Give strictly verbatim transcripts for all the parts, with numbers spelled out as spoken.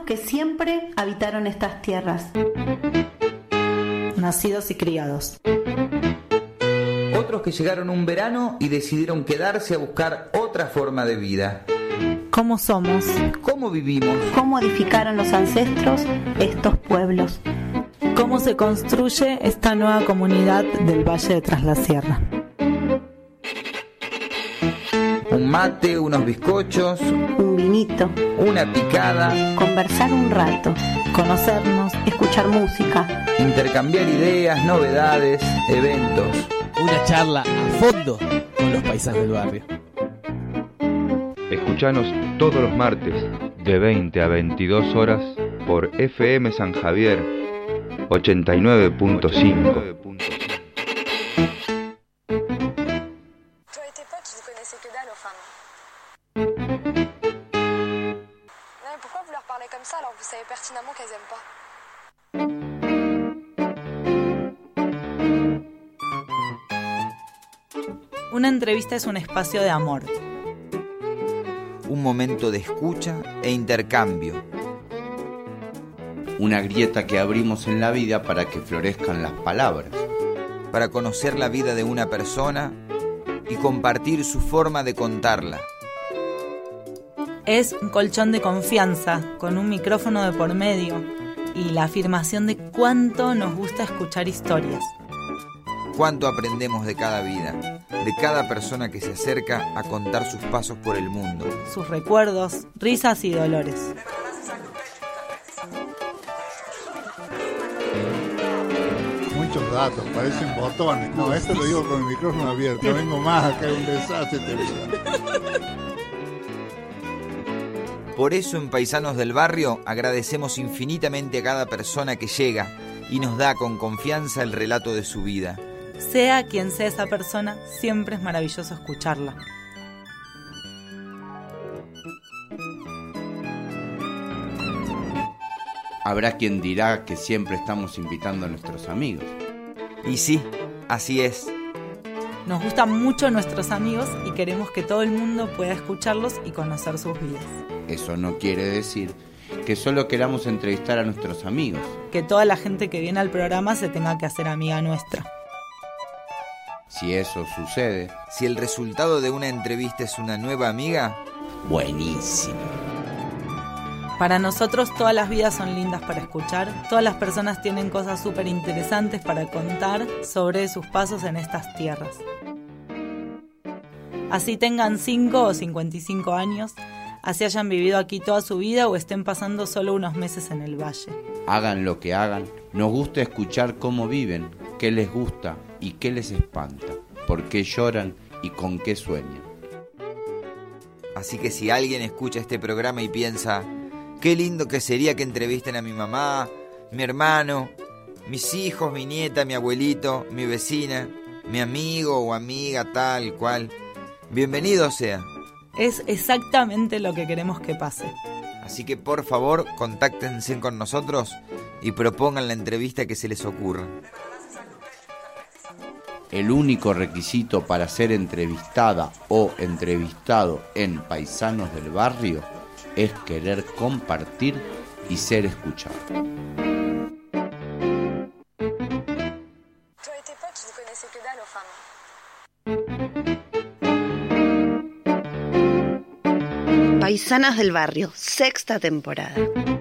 que siempre habitaron estas tierras. Nacidos y criados. Otros que llegaron un verano y decidieron quedarse a buscar otra forma de vida. ¿Cómo somos? ¿Cómo vivimos? ¿Cómo edificaron los ancestros estos pueblos? ¿Cómo se construye esta nueva comunidad del Valle de Tras la Sierra? Un mate, unos bizcochos, un vinito, una picada, conversar un rato, conocernos, escuchar música, intercambiar ideas, novedades, eventos. Una charla a fondo con los paisanos del barrio. Escuchanos todos los martes de veinte a veintidós horas por F M San Javier ochenta y nueve punto cinco. Una entrevista es un espacio de amor. Un momento de escucha e intercambio. Una grieta que abrimos en la vida para que florezcan las palabras. Para conocer la vida de una persona y compartir su forma de contarla. Es un colchón de confianza, con un micrófono de por medio y la afirmación de cuánto nos gusta escuchar historias. Cuánto aprendemos de cada vida, de cada persona que se acerca a contar sus pasos por el mundo. Sus recuerdos, risas y dolores. Muchos datos, parecen botones. No, esto lo digo con el micrófono abierto. No vengo más acá, es un desastre te vida. Por eso en Paisanos del Barrio agradecemos infinitamente a cada persona que llega y nos da con confianza el relato de su vida. Sea quien sea esa persona, siempre es maravilloso escucharla. Habrá quien dirá que siempre estamos invitando a nuestros amigos. Y sí, así es. Nos gustan mucho nuestros amigos y queremos que todo el mundo pueda escucharlos y conocer sus vidas. Eso no quiere decir que solo queramos entrevistar a nuestros amigos. Que toda la gente que viene al programa se tenga que hacer amiga nuestra. Si eso sucede, si el resultado de una entrevista es una nueva amiga, buenísimo. Para nosotros todas las vidas son lindas para escuchar, todas las personas tienen cosas súper interesantes para contar sobre sus pasos en estas tierras. Así tengan cinco o cincuenta y cinco años, así hayan vivido aquí toda su vida o estén pasando solo unos meses en el valle. Hagan lo que hagan, nos gusta escuchar cómo viven, qué les gusta y qué les espanta, por qué lloran y con qué sueñan. Así que si alguien escucha este programa y piensa, qué lindo que sería que entrevisten a mi mamá, mi hermano, mis hijos, mi nieta, mi abuelito, mi vecina, mi amigo o amiga tal cual, bienvenido sea. Es exactamente lo que queremos que pase. Así que por favor, contáctense con nosotros y propongan la entrevista que se les ocurra. El único requisito para ser entrevistada o entrevistado en Paisanos del Barrio es querer compartir y ser escuchado. Paisanas del Barrio, sexta temporada.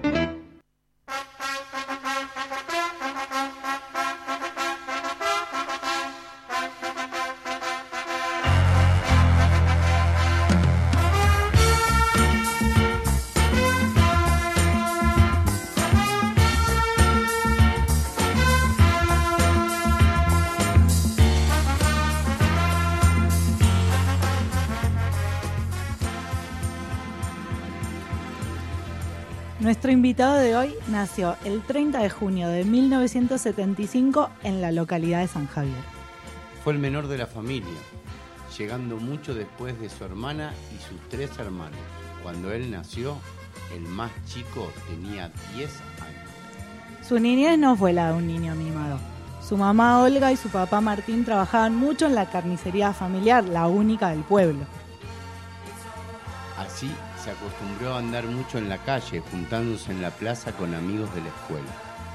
Nuestro invitado de hoy nació el treinta de junio de mil novecientos setenta y cinco en la localidad de San Javier. Fue el menor de la familia, llegando mucho después de su hermana y sus tres hermanos. Cuando él nació, el más chico tenía diez años. Su niñez no fue la de un niño mimado. Su mamá Olga y su papá Martín trabajaban mucho en la carnicería familiar, la única del pueblo. Así se acostumbró a andar mucho en la calle, juntándose en la plaza con amigos de la escuela.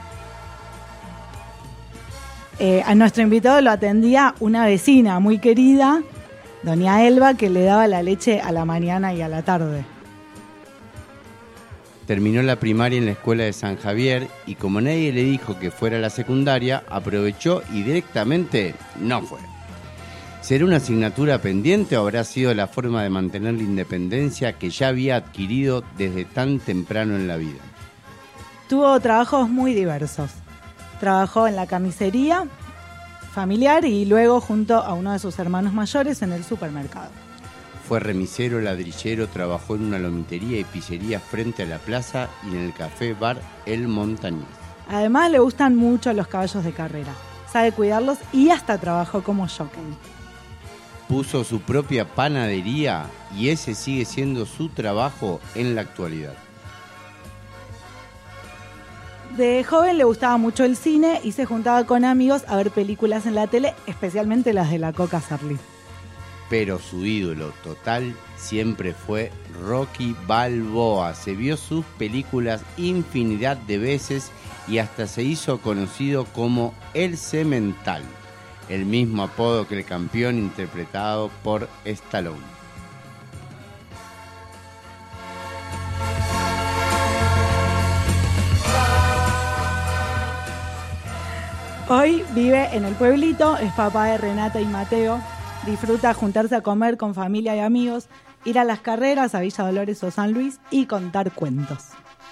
Eh, a nuestro invitado lo atendía una vecina muy querida, doña Elba, que le daba la leche a la mañana y a la tarde. Terminó la primaria en la escuela de San Javier y como nadie le dijo que fuera a la secundaria, aprovechó y directamente no fue. ¿Será una asignatura pendiente o habrá sido la forma de mantener la independencia que ya había adquirido desde tan temprano en la vida? Tuvo trabajos muy diversos. Trabajó en la carnicería familiar y luego junto a uno de sus hermanos mayores en el supermercado. Fue remisero, ladrillero, trabajó en una lomitería y pizzería frente a la plaza y en el café bar El Montañés. Además le gustan mucho los caballos de carrera. Sabe cuidarlos y hasta trabajó como jockey. Puso su propia panadería y ese sigue siendo su trabajo en la actualidad. De joven le gustaba mucho el cine y se juntaba con amigos a ver películas en la tele, especialmente las de la Coca Sarli. Pero su ídolo total siempre fue Rocky Balboa. Se vio sus películas infinidad de veces y hasta se hizo conocido como El Cemental, el mismo apodo que el campeón interpretado por Stallone. Hoy vive en el pueblito, es papá de Renata y Mateo. Disfruta juntarse a comer con familia y amigos, ir a las carreras a Villa Dolores o San Luis y contar cuentos.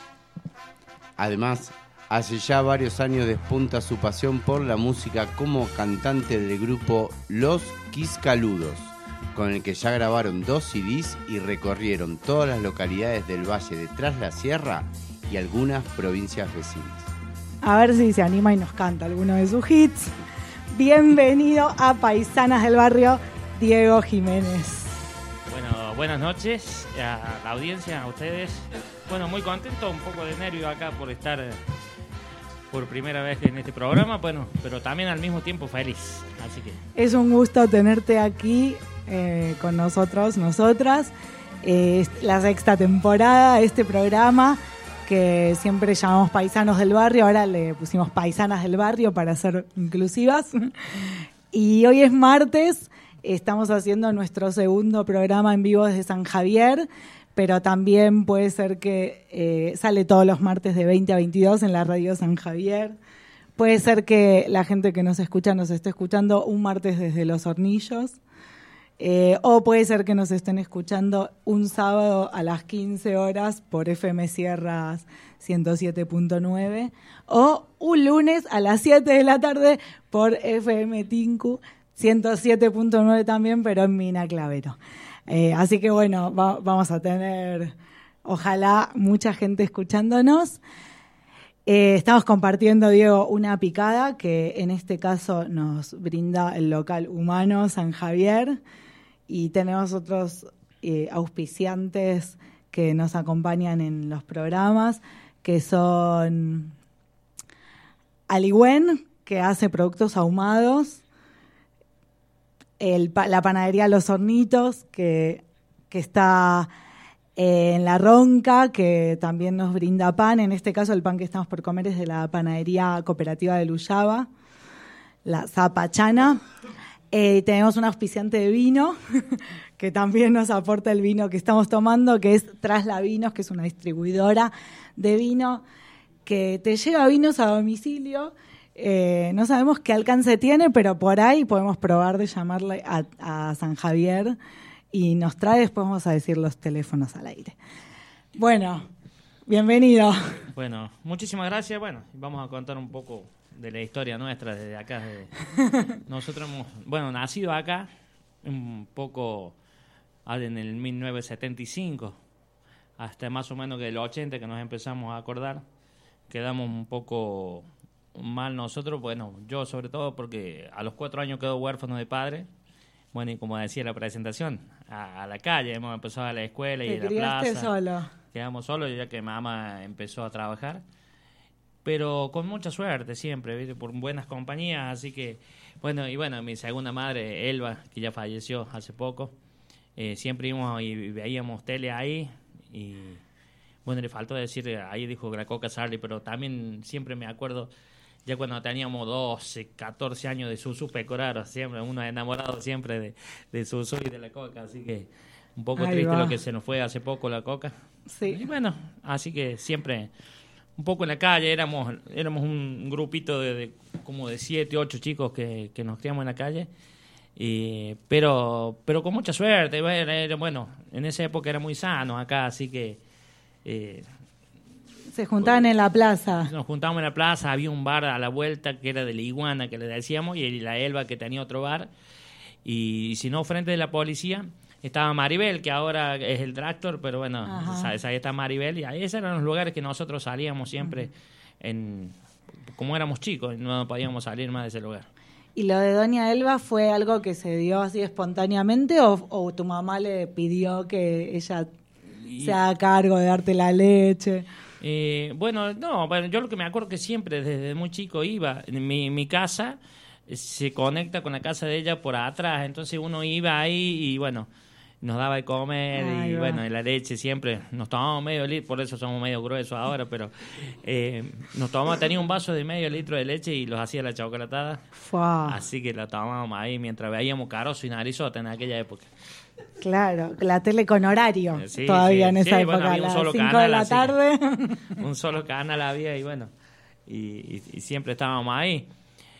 Además, hace ya varios años despunta su pasión por la música como cantante del grupo Los Quiscaludos, con el que ya grabaron dos C Ds y recorrieron todas las localidades del Valle de Tras la Sierra y algunas provincias vecinas. A ver si se anima y nos canta alguno de sus hits. Bienvenido a Paisanas del Barrio, Diego Jiménez. Bueno, buenas noches a la audiencia, a ustedes. Bueno, muy contento, un poco de nervio acá por estar por primera vez en este programa, bueno, pero también al mismo tiempo feliz. Así que es un gusto tenerte aquí eh, con nosotros, nosotras. Eh, la sexta temporada de este programa, que siempre llamamos Paisanos del Barrio, ahora le pusimos Paisanas del Barrio para ser inclusivas. Y hoy es martes, estamos haciendo nuestro segundo programa en vivo desde San Javier, pero también puede ser que eh, sale todos los martes de veinte a veintidós en la radio San Javier. Puede ser que la gente que nos escucha nos esté escuchando un martes desde Los Hornillos. Eh, o puede ser que nos estén escuchando un sábado a las quince horas por F M Sierras ciento siete punto nueve o un lunes a las siete de la tarde por F M Tinku ciento siete punto nueve también, pero en Mina Clavero. Eh, así que bueno, va, vamos a tener, ojalá, mucha gente escuchándonos. Eh, estamos compartiendo, Diego, una picada que en este caso nos brinda el local humano San Javier. Y tenemos otros eh, auspiciantes que nos acompañan en los programas, que son Aligüen, que hace productos ahumados, el, la panadería Los Hornitos, que, que está eh, en La Ronca, que también nos brinda pan. En este caso, el pan que estamos por comer es de la panadería cooperativa de Luyaba, la Zapachana. Eh, tenemos un auspiciante de vino que también nos aporta el vino que estamos tomando, que es Trasla Vinos, que es una distribuidora de vino que te lleva vinos a domicilio. Eh, no sabemos qué alcance tiene, pero por ahí podemos probar de llamarle a, a San Javier y nos trae, después vamos a decir los teléfonos al aire. Bueno, bienvenido. Bueno, muchísimas gracias. Bueno, vamos a contar un poco de la historia nuestra desde acá. De... Nosotros hemos, bueno, nacido acá, un poco en el mil novecientos setenta y cinco, hasta más o menos que el ochenta que nos empezamos a acordar. Quedamos un poco mal nosotros, bueno, yo sobre todo porque a los cuatro años quedó huérfano de padre. Bueno, y como decía la presentación, a, a la calle, hemos empezado a la escuela y a la plaza. Solo. Quedamos solos ya que mamá empezó a trabajar. Pero con mucha suerte siempre, ¿viste? Por buenas compañías, así que, bueno, y bueno, mi segunda madre, Elba, que ya falleció hace poco, eh, siempre íbamos y veíamos tele ahí, y bueno, le faltó decir, ahí dijo la Coca Charlie, pero también siempre me acuerdo, ya cuando teníamos doce, catorce años de Susu Pecoraro, siempre uno enamorado siempre de, de Susu y de la Coca, así que un poco Ahí triste va. lo que se nos fue hace poco la Coca. Sí. Y bueno, así que siempre un poco en la calle, éramos éramos un grupito de, de como de siete, ocho chicos que, que nos criamos en la calle, y, pero pero con mucha suerte. Era, era, bueno, en esa época era muy sano acá, así que eh, Se juntaban en la plaza. nos juntábamos en la plaza, había un bar a la vuelta que era de la Iguana, que le decíamos, y la Elba, que tenía otro bar, y si no, frente de la policía estaba Maribel, que ahora es el Tractor, pero bueno, sabes, ahí está Maribel, y ahí esos eran los lugares que nosotros salíamos siempre, en como éramos chicos, no podíamos salir más de ese lugar. ¿Y lo de Doña Elba fue algo que se dio así espontáneamente o, o tu mamá le pidió que ella Y- se haga cargo de darte la leche? Eh, bueno, no, bueno, yo lo que me acuerdo que siempre desde muy chico iba, mi, mi casa eh, se conecta con la casa de ella por atrás, entonces uno iba ahí y bueno, nos daba de comer Ahí y va. bueno, y la leche siempre, nos tomábamos medio litro, por eso somos medio gruesos ahora, pero eh, nos tomábamos, tenía un vaso de medio litro de leche y los hacía la chocolatada, Fua, así que la tomábamos ahí mientras veíamos Carozo y Narizota en aquella época. claro, la tele con horario Sí, todavía sí, en esa sí, época, bueno, había a un las solo cinco de canal, la así. tarde. Un solo canal había y bueno, y, y- y siempre estábamos ahí.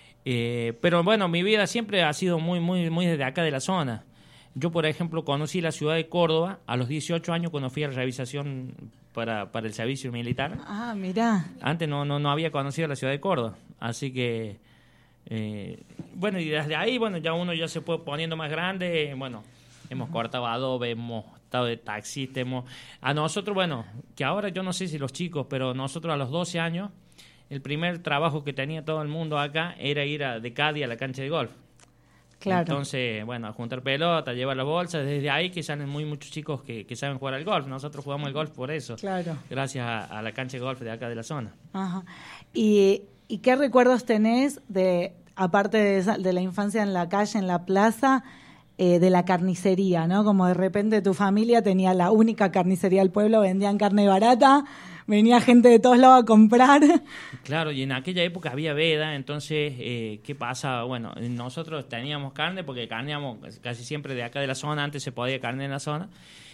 Eh, pero bueno, mi vida siempre ha sido muy, muy, muy desde acá de la zona. Yo, por ejemplo, conocí la ciudad de Córdoba a los dieciocho años cuando fui a la revisación para, para el servicio militar. Ah, mirá. Antes no, no, no había conocido la ciudad de Córdoba, así que eh, bueno, y desde ahí, bueno, ya uno ya se fue poniendo más grande, bueno, hemos cortado adobe, hemos estado de taxista, hemos... A nosotros, bueno, que ahora yo no sé si los chicos, pero nosotros a los doce años, el primer trabajo que tenía todo el mundo acá era ir a, de Cádiz a la cancha de golf. Claro. Entonces, bueno, a juntar pelota, llevar las bolsas, desde ahí que salen muy muchos chicos que, que saben jugar al golf. Nosotros jugamos el golf por eso, Claro. gracias a, a la cancha de golf de acá de la zona. Ajá. ¿Y, y qué recuerdos tenés de, aparte de, esa- de la infancia en la calle, en la plaza, eh, de la carnicería, ¿no? Como de repente tu familia tenía la única carnicería del pueblo, vendían carne barata, venía gente de todos lados a comprar. Claro, y en aquella época había veda, entonces, eh, ¿qué pasa? Bueno, nosotros teníamos carne porque carneamos casi siempre de acá de la zona, antes se podía carne en la zona,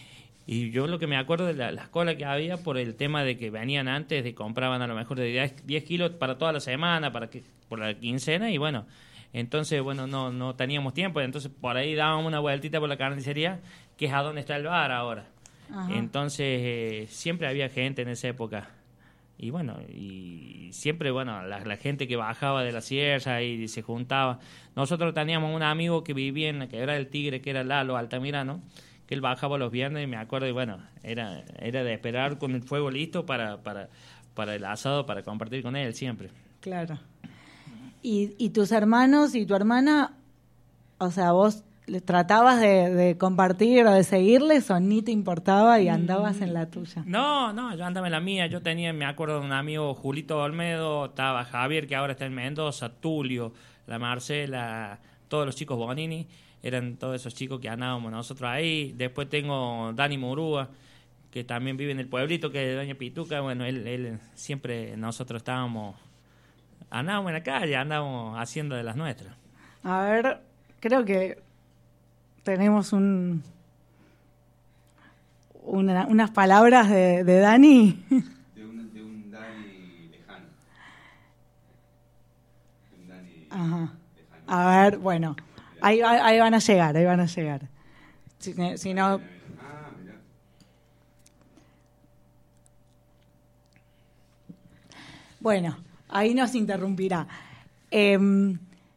y yo lo que me acuerdo de la, las colas que había por el tema de que venían antes, de compraban a lo mejor de diez, diez kilos para toda la semana, para que por la quincena, y bueno, entonces, bueno, no, no teníamos tiempo, entonces por ahí dábamos una vueltita por la carnicería, que es a donde está el bar ahora. Ajá. Entonces, eh, siempre había gente en esa época. Y bueno, y siempre, bueno, la, la gente que bajaba de la sierra y se juntaba. Nosotros teníamos un amigo que vivía en la Quebrada del Tigre, que era Lalo Altamirano, que él bajaba los viernes y me acuerdo, y bueno, era, era de esperar con el fuego listo para, para, para el asado, para compartir con él siempre. Claro. ¿Y, y tus hermanos y tu hermana, o sea, vos les tratabas de, de compartir o de seguirles o ni te importaba y andabas en la tuya? No, no, yo andaba en la mía. Yo tenía, me acuerdo de un amigo, Julito Olmedo, estaba Javier, que ahora está en Mendoza, Tulio, la Marcela, todos los chicos Bonini, eran todos esos chicos que andábamos nosotros ahí. Después tengo Dani Murúa, que también vive en el pueblito, que es de Doña Pituca. Bueno, él, él siempre, nosotros estábamos, andábamos en la calle, andábamos haciendo de las nuestras. A ver, creo que tenemos un una- unas palabras de, de Dani. De un, de un Dani lejano. De un Dani Ajá. lejano. A ver, bueno, ahí, va- ahí van a llegar, ahí van a llegar. Si, si no, Ah, mirá. bueno, ahí nos interrumpirá. Em,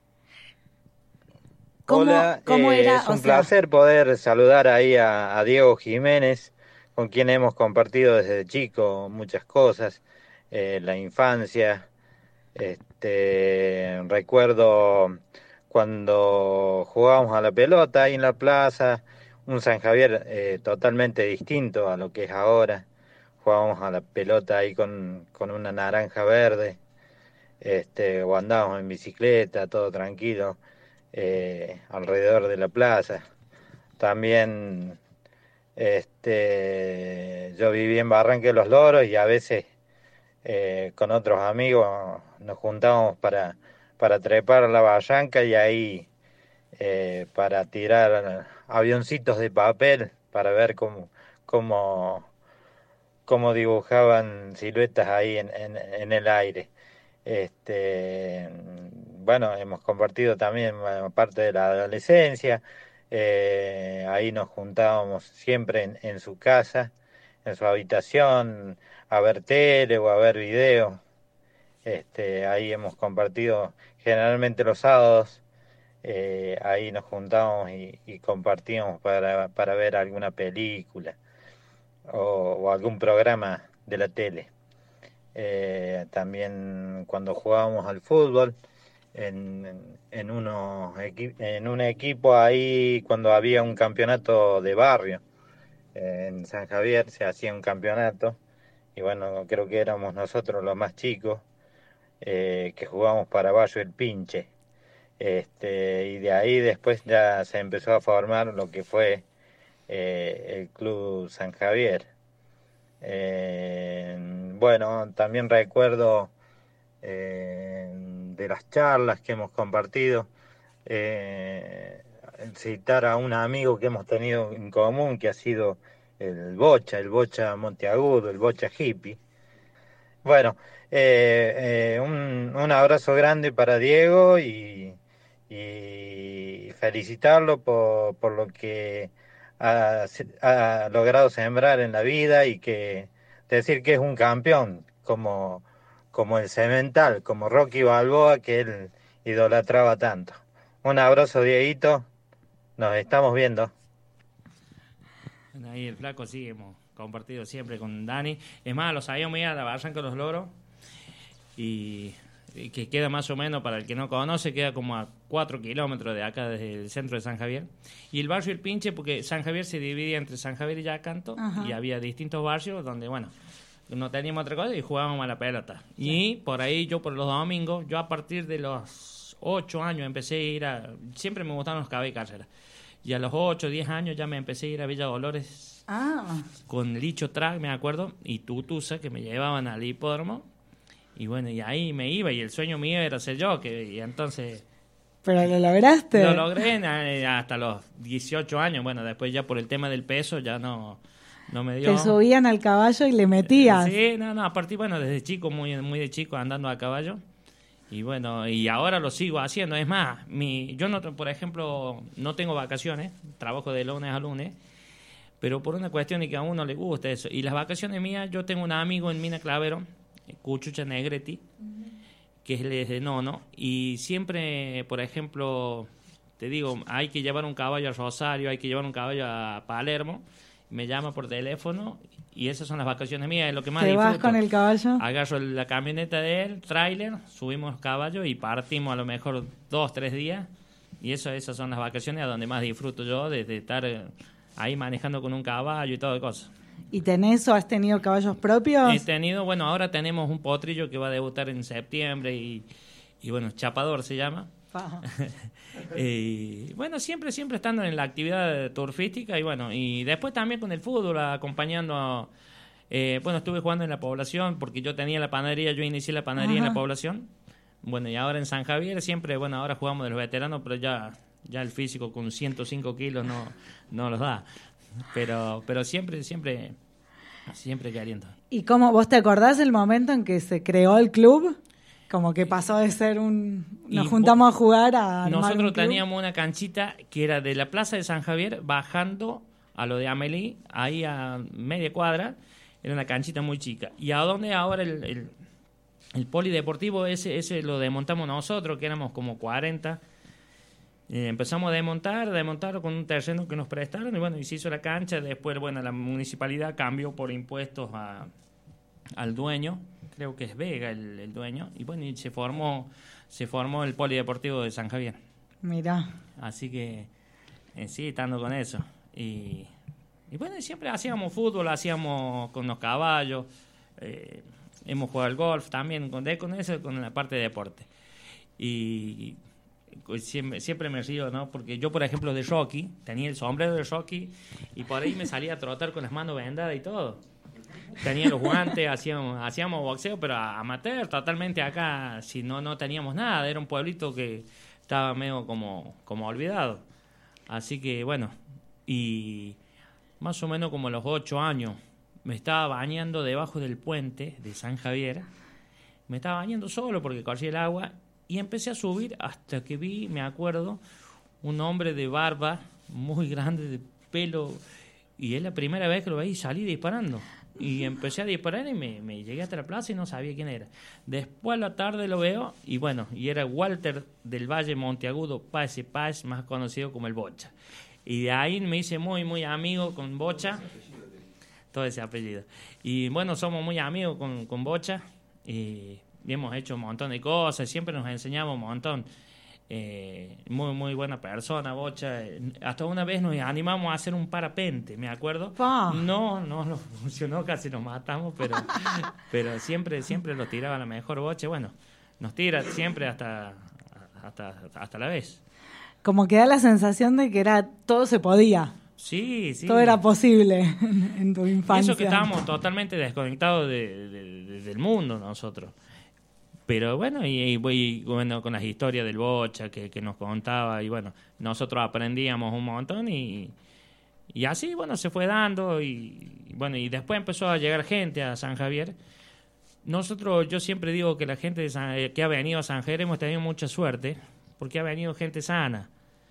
¿cómo, Hola, cómo eh, era? es un o sea, placer poder saludar ahí a, a Diego Jiménez, con quien hemos compartido desde chico muchas cosas, eh, la infancia. Este, recuerdo cuando jugábamos a la pelota ahí en la plaza, un San Javier eh, totalmente distinto a lo que es ahora. Jugábamos a la pelota ahí con, con una naranja verde, este, o andábamos en bicicleta, todo tranquilo. Eh, alrededor de la plaza. También Este, yo viví en Barranca de los Loros y a veces eh, con otros amigos nos juntábamos para, para trepar a la barranca y ahí eh, para tirar avioncitos de papel para ver cómo, cómo, cómo dibujaban siluetas ahí en, en, en el aire. Este, bueno, hemos compartido también bueno, parte de la adolescencia. Eh, ahí nos juntábamos siempre en, en su casa, en su habitación, a ver tele o a ver video. Este, ahí hemos compartido generalmente los sábados. Eh, ahí nos juntábamos y, y compartíamos para, para ver alguna película o, o algún programa de la tele. Eh, también cuando jugábamos al fútbol en, en, unos equi- en un equipo ahí cuando había un campeonato de barrio eh, en San Javier se hacía un campeonato y bueno, creo que éramos nosotros los más chicos eh, que jugábamos para Barrio El Pinche. Este, y de ahí después ya se empezó a formar lo que fue eh, el Club San Javier. Eh, bueno, también recuerdo eh, de las charlas que hemos compartido, eh, citar a un amigo que hemos tenido en común, que ha sido el Bocha, el Bocha Monteagudo, el Bocha Hippie. Bueno, eh, eh, un, un abrazo grande para Diego y, y felicitarlo por, por lo que ha, ha logrado sembrar en la vida y que decir que es un campeón como, como el Cemental, como Rocky Balboa que él idolatraba tanto. Un abrazo, Dieguito, nos estamos viendo. Ahí el flaco sí, hemos compartido siempre con Dani. Es más, lo sabíamos ir a la Barranca de los Loros y, y que queda más o menos, para el que no conoce, queda como a cuatro kilómetros de acá, desde el centro de San Javier. Y el barrio El Pinche, porque San Javier se dividía entre San Javier y Yacanto. Ajá. Y había distintos barrios donde, bueno, no teníamos otra cosa y jugábamos a la pelota. Sí. Y por ahí yo por los domingos, yo a partir de los ocho años empecé a ir a... Siempre me gustaban los cabellos y carreras. Y a los ocho, diez años ya me empecé a ir a Villa Dolores ah. con Licho Track, me acuerdo, y Tutusa, que me llevaban al hipódromo. Y bueno, y ahí me iba, y el sueño mío era ser yo, que y entonces... ¿Pero lo lograste? Lo logré hasta los dieciocho años. Bueno, después ya por el tema del peso ya no, no me dio... Te subían al caballo y le metías. Sí, no, no, a partir, bueno, desde chico, muy, muy de chico, andando a caballo. Y bueno, y ahora lo sigo haciendo. Es más, mi, yo no, por ejemplo, no tengo vacaciones, trabajo de lunes a lunes, pero por una cuestión de que a uno le gusta eso. Y las vacaciones mías, yo tengo un amigo en Mina Clavero, Cuchucha Negretti, que es de Nono, y siempre, por ejemplo, te digo, hay que llevar un caballo a Rosario, hay que llevar un caballo a Palermo, me llama por teléfono y esas son las vacaciones mías, es lo que más ¿Te disfruto. vas con el caballo? Agarro la camioneta de él, tráiler, subimos los caballos y partimos a lo mejor dos, tres días y eso, esas son las vacaciones a donde más disfruto yo, desde estar ahí manejando con un caballo y todo de cosas. ¿Y tenés o has tenido caballos propios? He tenido, bueno, ahora tenemos un potrillo que va a debutar en septiembre y, y bueno, Chapador se llama. Y bueno, siempre, siempre estando en la actividad turfística y bueno, y después también con el fútbol, acompañando a, eh, bueno, estuve jugando en la población porque yo tenía la panadería, yo inicié la panadería Ajá. en la población. Bueno, y ahora en San Javier siempre, bueno, ahora jugamos de los veteranos, pero ya, ya el físico con ciento cinco kilos no, no los da. Pero, pero siempre, siempre, siempre queriendo. ¿Y cómo, vos te acordás del momento en que se creó el club? Como que pasó de ser un... Nos y juntamos a jugar a... Nosotros teníamos una canchita que era de la Plaza de San Javier, bajando a lo de Amelie, ahí a media cuadra, era una canchita muy chica. Y a donde ahora el, el, el polideportivo, ese, ese lo desmontamos nosotros, que éramos como cuarenta. Eh, empezamos a desmontar, a desmontar con un terreno que nos prestaron y bueno, y se hizo la cancha. Después, bueno, la municipalidad cambió por impuestos a, al dueño. Creo que es Vega el, el dueño, y bueno, y se formó se formó el Polideportivo de San Javier. Mirá. Así que, eh, sí, estando con eso. Y, y bueno, siempre hacíamos fútbol, hacíamos con los caballos, eh, hemos jugado al golf también, con, con eso, con la parte de deporte. Y siempre, siempre me río, ¿no? Porque yo, por ejemplo, de Rocky, tenía el sombrero de Rocky y por ahí me salía a trotar con las manos vendadas y todo. Tenía los guantes, hacíamos, hacíamos boxeo, pero amateur, totalmente acá, si no, no teníamos nada. Era un pueblito que estaba medio como, como olvidado. Así que, bueno, y más o menos como a los ocho años me estaba bañando debajo del puente de San Javier. Me estaba bañando solo porque corría el agua y empecé a subir hasta que vi, me acuerdo, un hombre de barba muy grande, de pelo, y es la primera vez que lo veí y salí disparando. Y empecé a disparar y me, me llegué hasta la plaza y no sabía quién era. Después a la tarde lo veo y bueno, y era Walter del Valle Monteagudo Paz y Paz, más conocido como el Bocha. Y de ahí me hice muy, muy amigo con Bocha, todo ese apellido. Y bueno, somos muy amigos con, con Bocha y hemos hecho un montón de cosas, siempre nos enseñamos un montón. Eh, muy muy buena persona, Bocha. Hasta una vez nos animamos a hacer un parapente, me acuerdo. Pa. No, no, no funcionó, casi nos matamos, pero pero siempre siempre lo tiraba la mejor Bocha. Bueno, nos tira siempre hasta hasta hasta la vez. Como que da la sensación de que era todo se podía. Sí, sí. Todo era posible en tu infancia. Eso que estábamos totalmente desconectados de, de, de, del mundo nosotros. Pero bueno, y, y, y bueno, con las historias del Bocha que, que nos contaba, y bueno, nosotros aprendíamos un montón y, y así, bueno, se fue dando y, y bueno, y después empezó a llegar gente a San Javier. Nosotros, yo siempre digo que la gente de San, que ha venido a San Javier hemos tenido mucha suerte porque ha venido gente sana.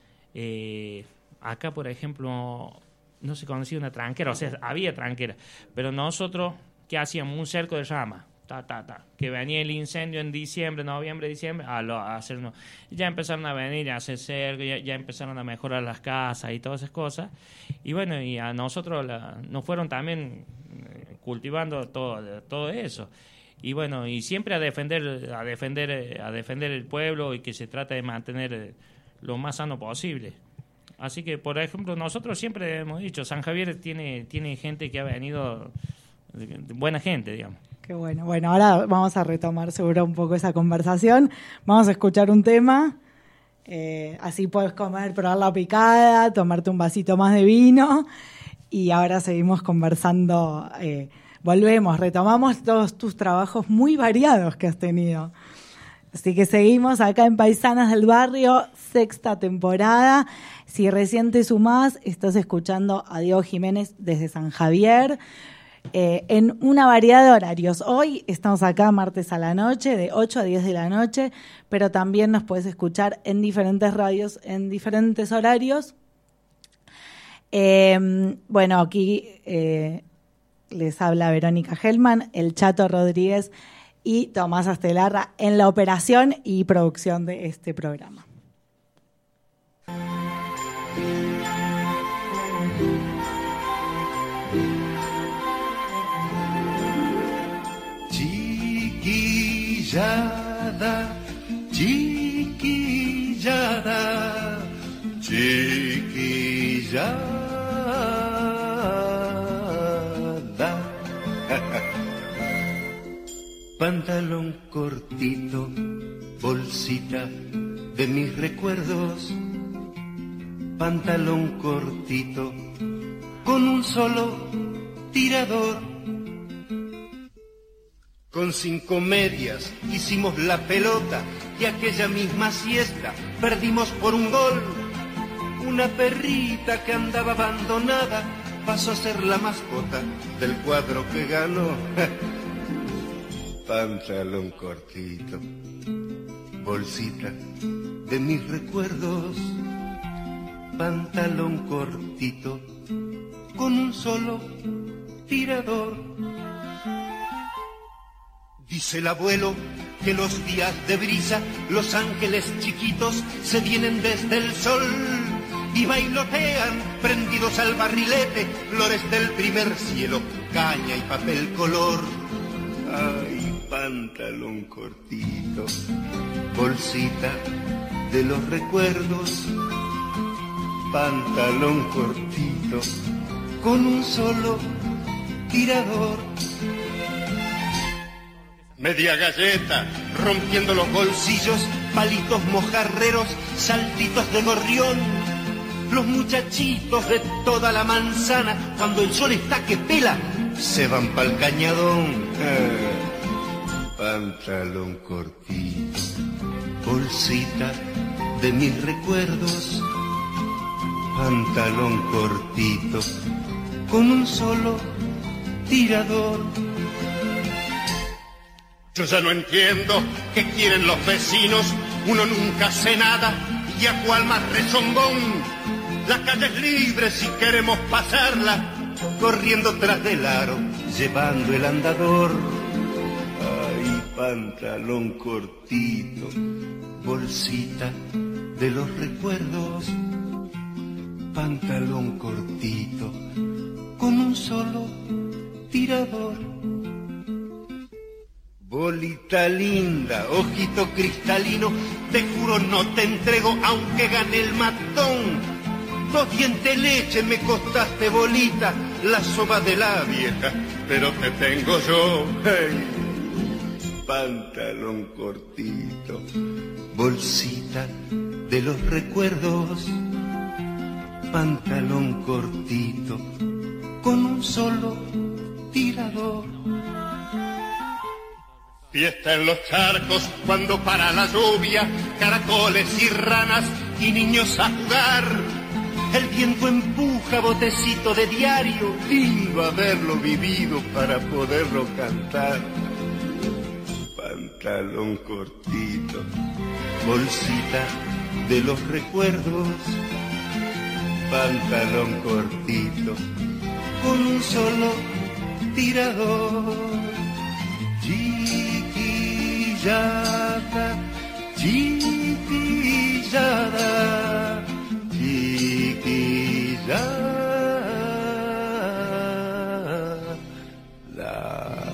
Eh, acá, por ejemplo, no se conocía una tranquera, o sea, había tranquera, pero nosotros, ¿qué hacíamos? Un cerco de rama. Ta, ta, ta. Que venía el incendio en diciembre, noviembre, diciembre, a, lo, a hacernos. Ya empezaron a venir a hacer cerco, ya, ya empezaron a mejorar las casas y todas esas cosas. Y bueno, y a nosotros la, nos fueron también cultivando todo, todo eso. Y bueno, y siempre a defender, a defender, a defender el pueblo y que se trata de mantener lo más sano posible. Así que, por ejemplo, nosotros siempre hemos dicho, San Javier tiene, tiene gente que ha venido, buena gente, digamos. Qué bueno. Bueno, ahora vamos a retomar seguro un poco esa conversación. Vamos a escuchar un tema. Eh, así puedes comer, probar la picada, tomarte un vasito más de vino. Y ahora seguimos conversando. Eh, volvemos, retomamos todos tus trabajos muy variados que has tenido. Así que seguimos acá en Paisanas del Barrio, sexta temporada. Si recién te sumás, estás escuchando a Diego Jiménez desde San Javier. Eh, en una variedad de horarios. Hoy estamos acá martes a la noche, de ocho a diez de la noche, pero también nos puedes escuchar en diferentes radios, en diferentes horarios. Eh, bueno, aquí eh, les habla Verónica Hellman, el Chato Rodríguez y Tomás Astelarra en la operación y producción de este programa. Chiquillada, chiquillada, chiquillada. Pantalón cortito, bolsita de mis recuerdos. Pantalón cortito, con un solo tirador. Con cinco medias hicimos la pelota y aquella misma siesta perdimos por un gol. Una perrita que andaba abandonada pasó a ser la mascota del cuadro que ganó. Pantalón cortito, bolsita de mis recuerdos. Pantalón cortito, con un solo tirador. Dice el abuelo que los días de brisa, los ángeles chiquitos se vienen desde el sol y bailotean prendidos al barrilete, flores del primer cielo, caña y papel color. Ay, pantalón cortito, bolsita de los recuerdos. Pantalón cortito, con un solo tirador. Media galleta, rompiendo los bolsillos, palitos mojarreros, saltitos de gorrión. Los muchachitos de toda la manzana, cuando el sol está que pela, se van pa'l cañadón. Eh, pantalón cortito, bolsita de mis recuerdos. Pantalón cortito, con un solo tirador. Yo ya no entiendo qué quieren los vecinos, uno nunca hace nada y a cual más rezombón. La calle es libre si queremos pasarla, corriendo tras del aro, llevando el andador. Ay, pantalón cortito, bolsita de los recuerdos. Pantalón cortito, con un solo tirador. Bolita linda, ojito cristalino, te juro no te entrego aunque gane el matón. Dos dientes leche me costaste, bolita, la soba de la vieja, pero te tengo yo. Hey. Pantalón cortito, bolsita de los recuerdos. Pantalón cortito, con un solo tirador. Fiesta en los charcos cuando para la lluvia, caracoles y ranas y niños a jugar. El viento empuja botecito de diario, lindo haberlo vivido para poderlo cantar. Pantalón cortito, bolsita de los recuerdos. Pantalón cortito, con un solo tirador. Chiquillada, chiquillada, chiquillada.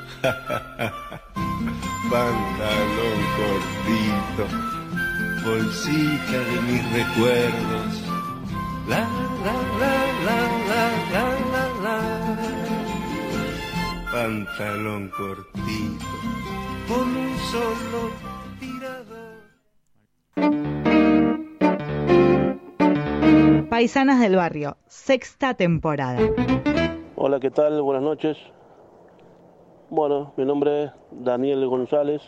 Pantalón cortito, bolsita de mis recuerdos. La, la, la, la, la, la, la, la. Pantalón cortito, con un solo tirador. Paisanas del Barrio, sexta temporada. Hola, ¿qué tal? Buenas noches. Bueno, mi nombre es Daniel González.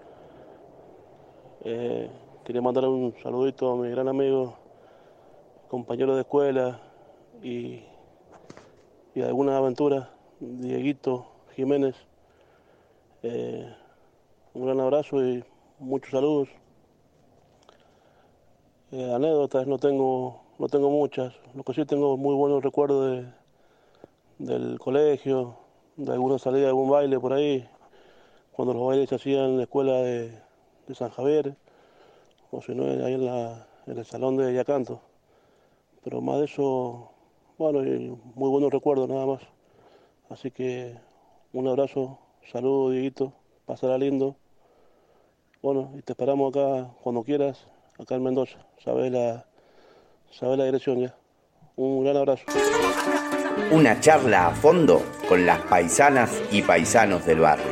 Eh, quería mandar un saludito a mi gran amigo, compañero de escuela y, y de algunas aventuras, Dieguito Jiménez. Eh, un gran abrazo y muchos saludos. Eh, anécdotas no tengo, no tengo muchas, lo que sí tengo muy buenos recuerdos de, del colegio, de alguna salida de algún baile por ahí, cuando los bailes se hacían en la escuela de, de San Javier, o si no, ahí en, la, en el salón de Yacanto. Pero más de eso, bueno, y muy buenos recuerdos nada más. Así que un abrazo, saludos, Dieguito, pasará lindo. Bueno, y te esperamos acá cuando quieras, acá en Mendoza. Sabes la, sabes la dirección ya. Un gran abrazo. Una charla a fondo con las paisanas y paisanos del barrio.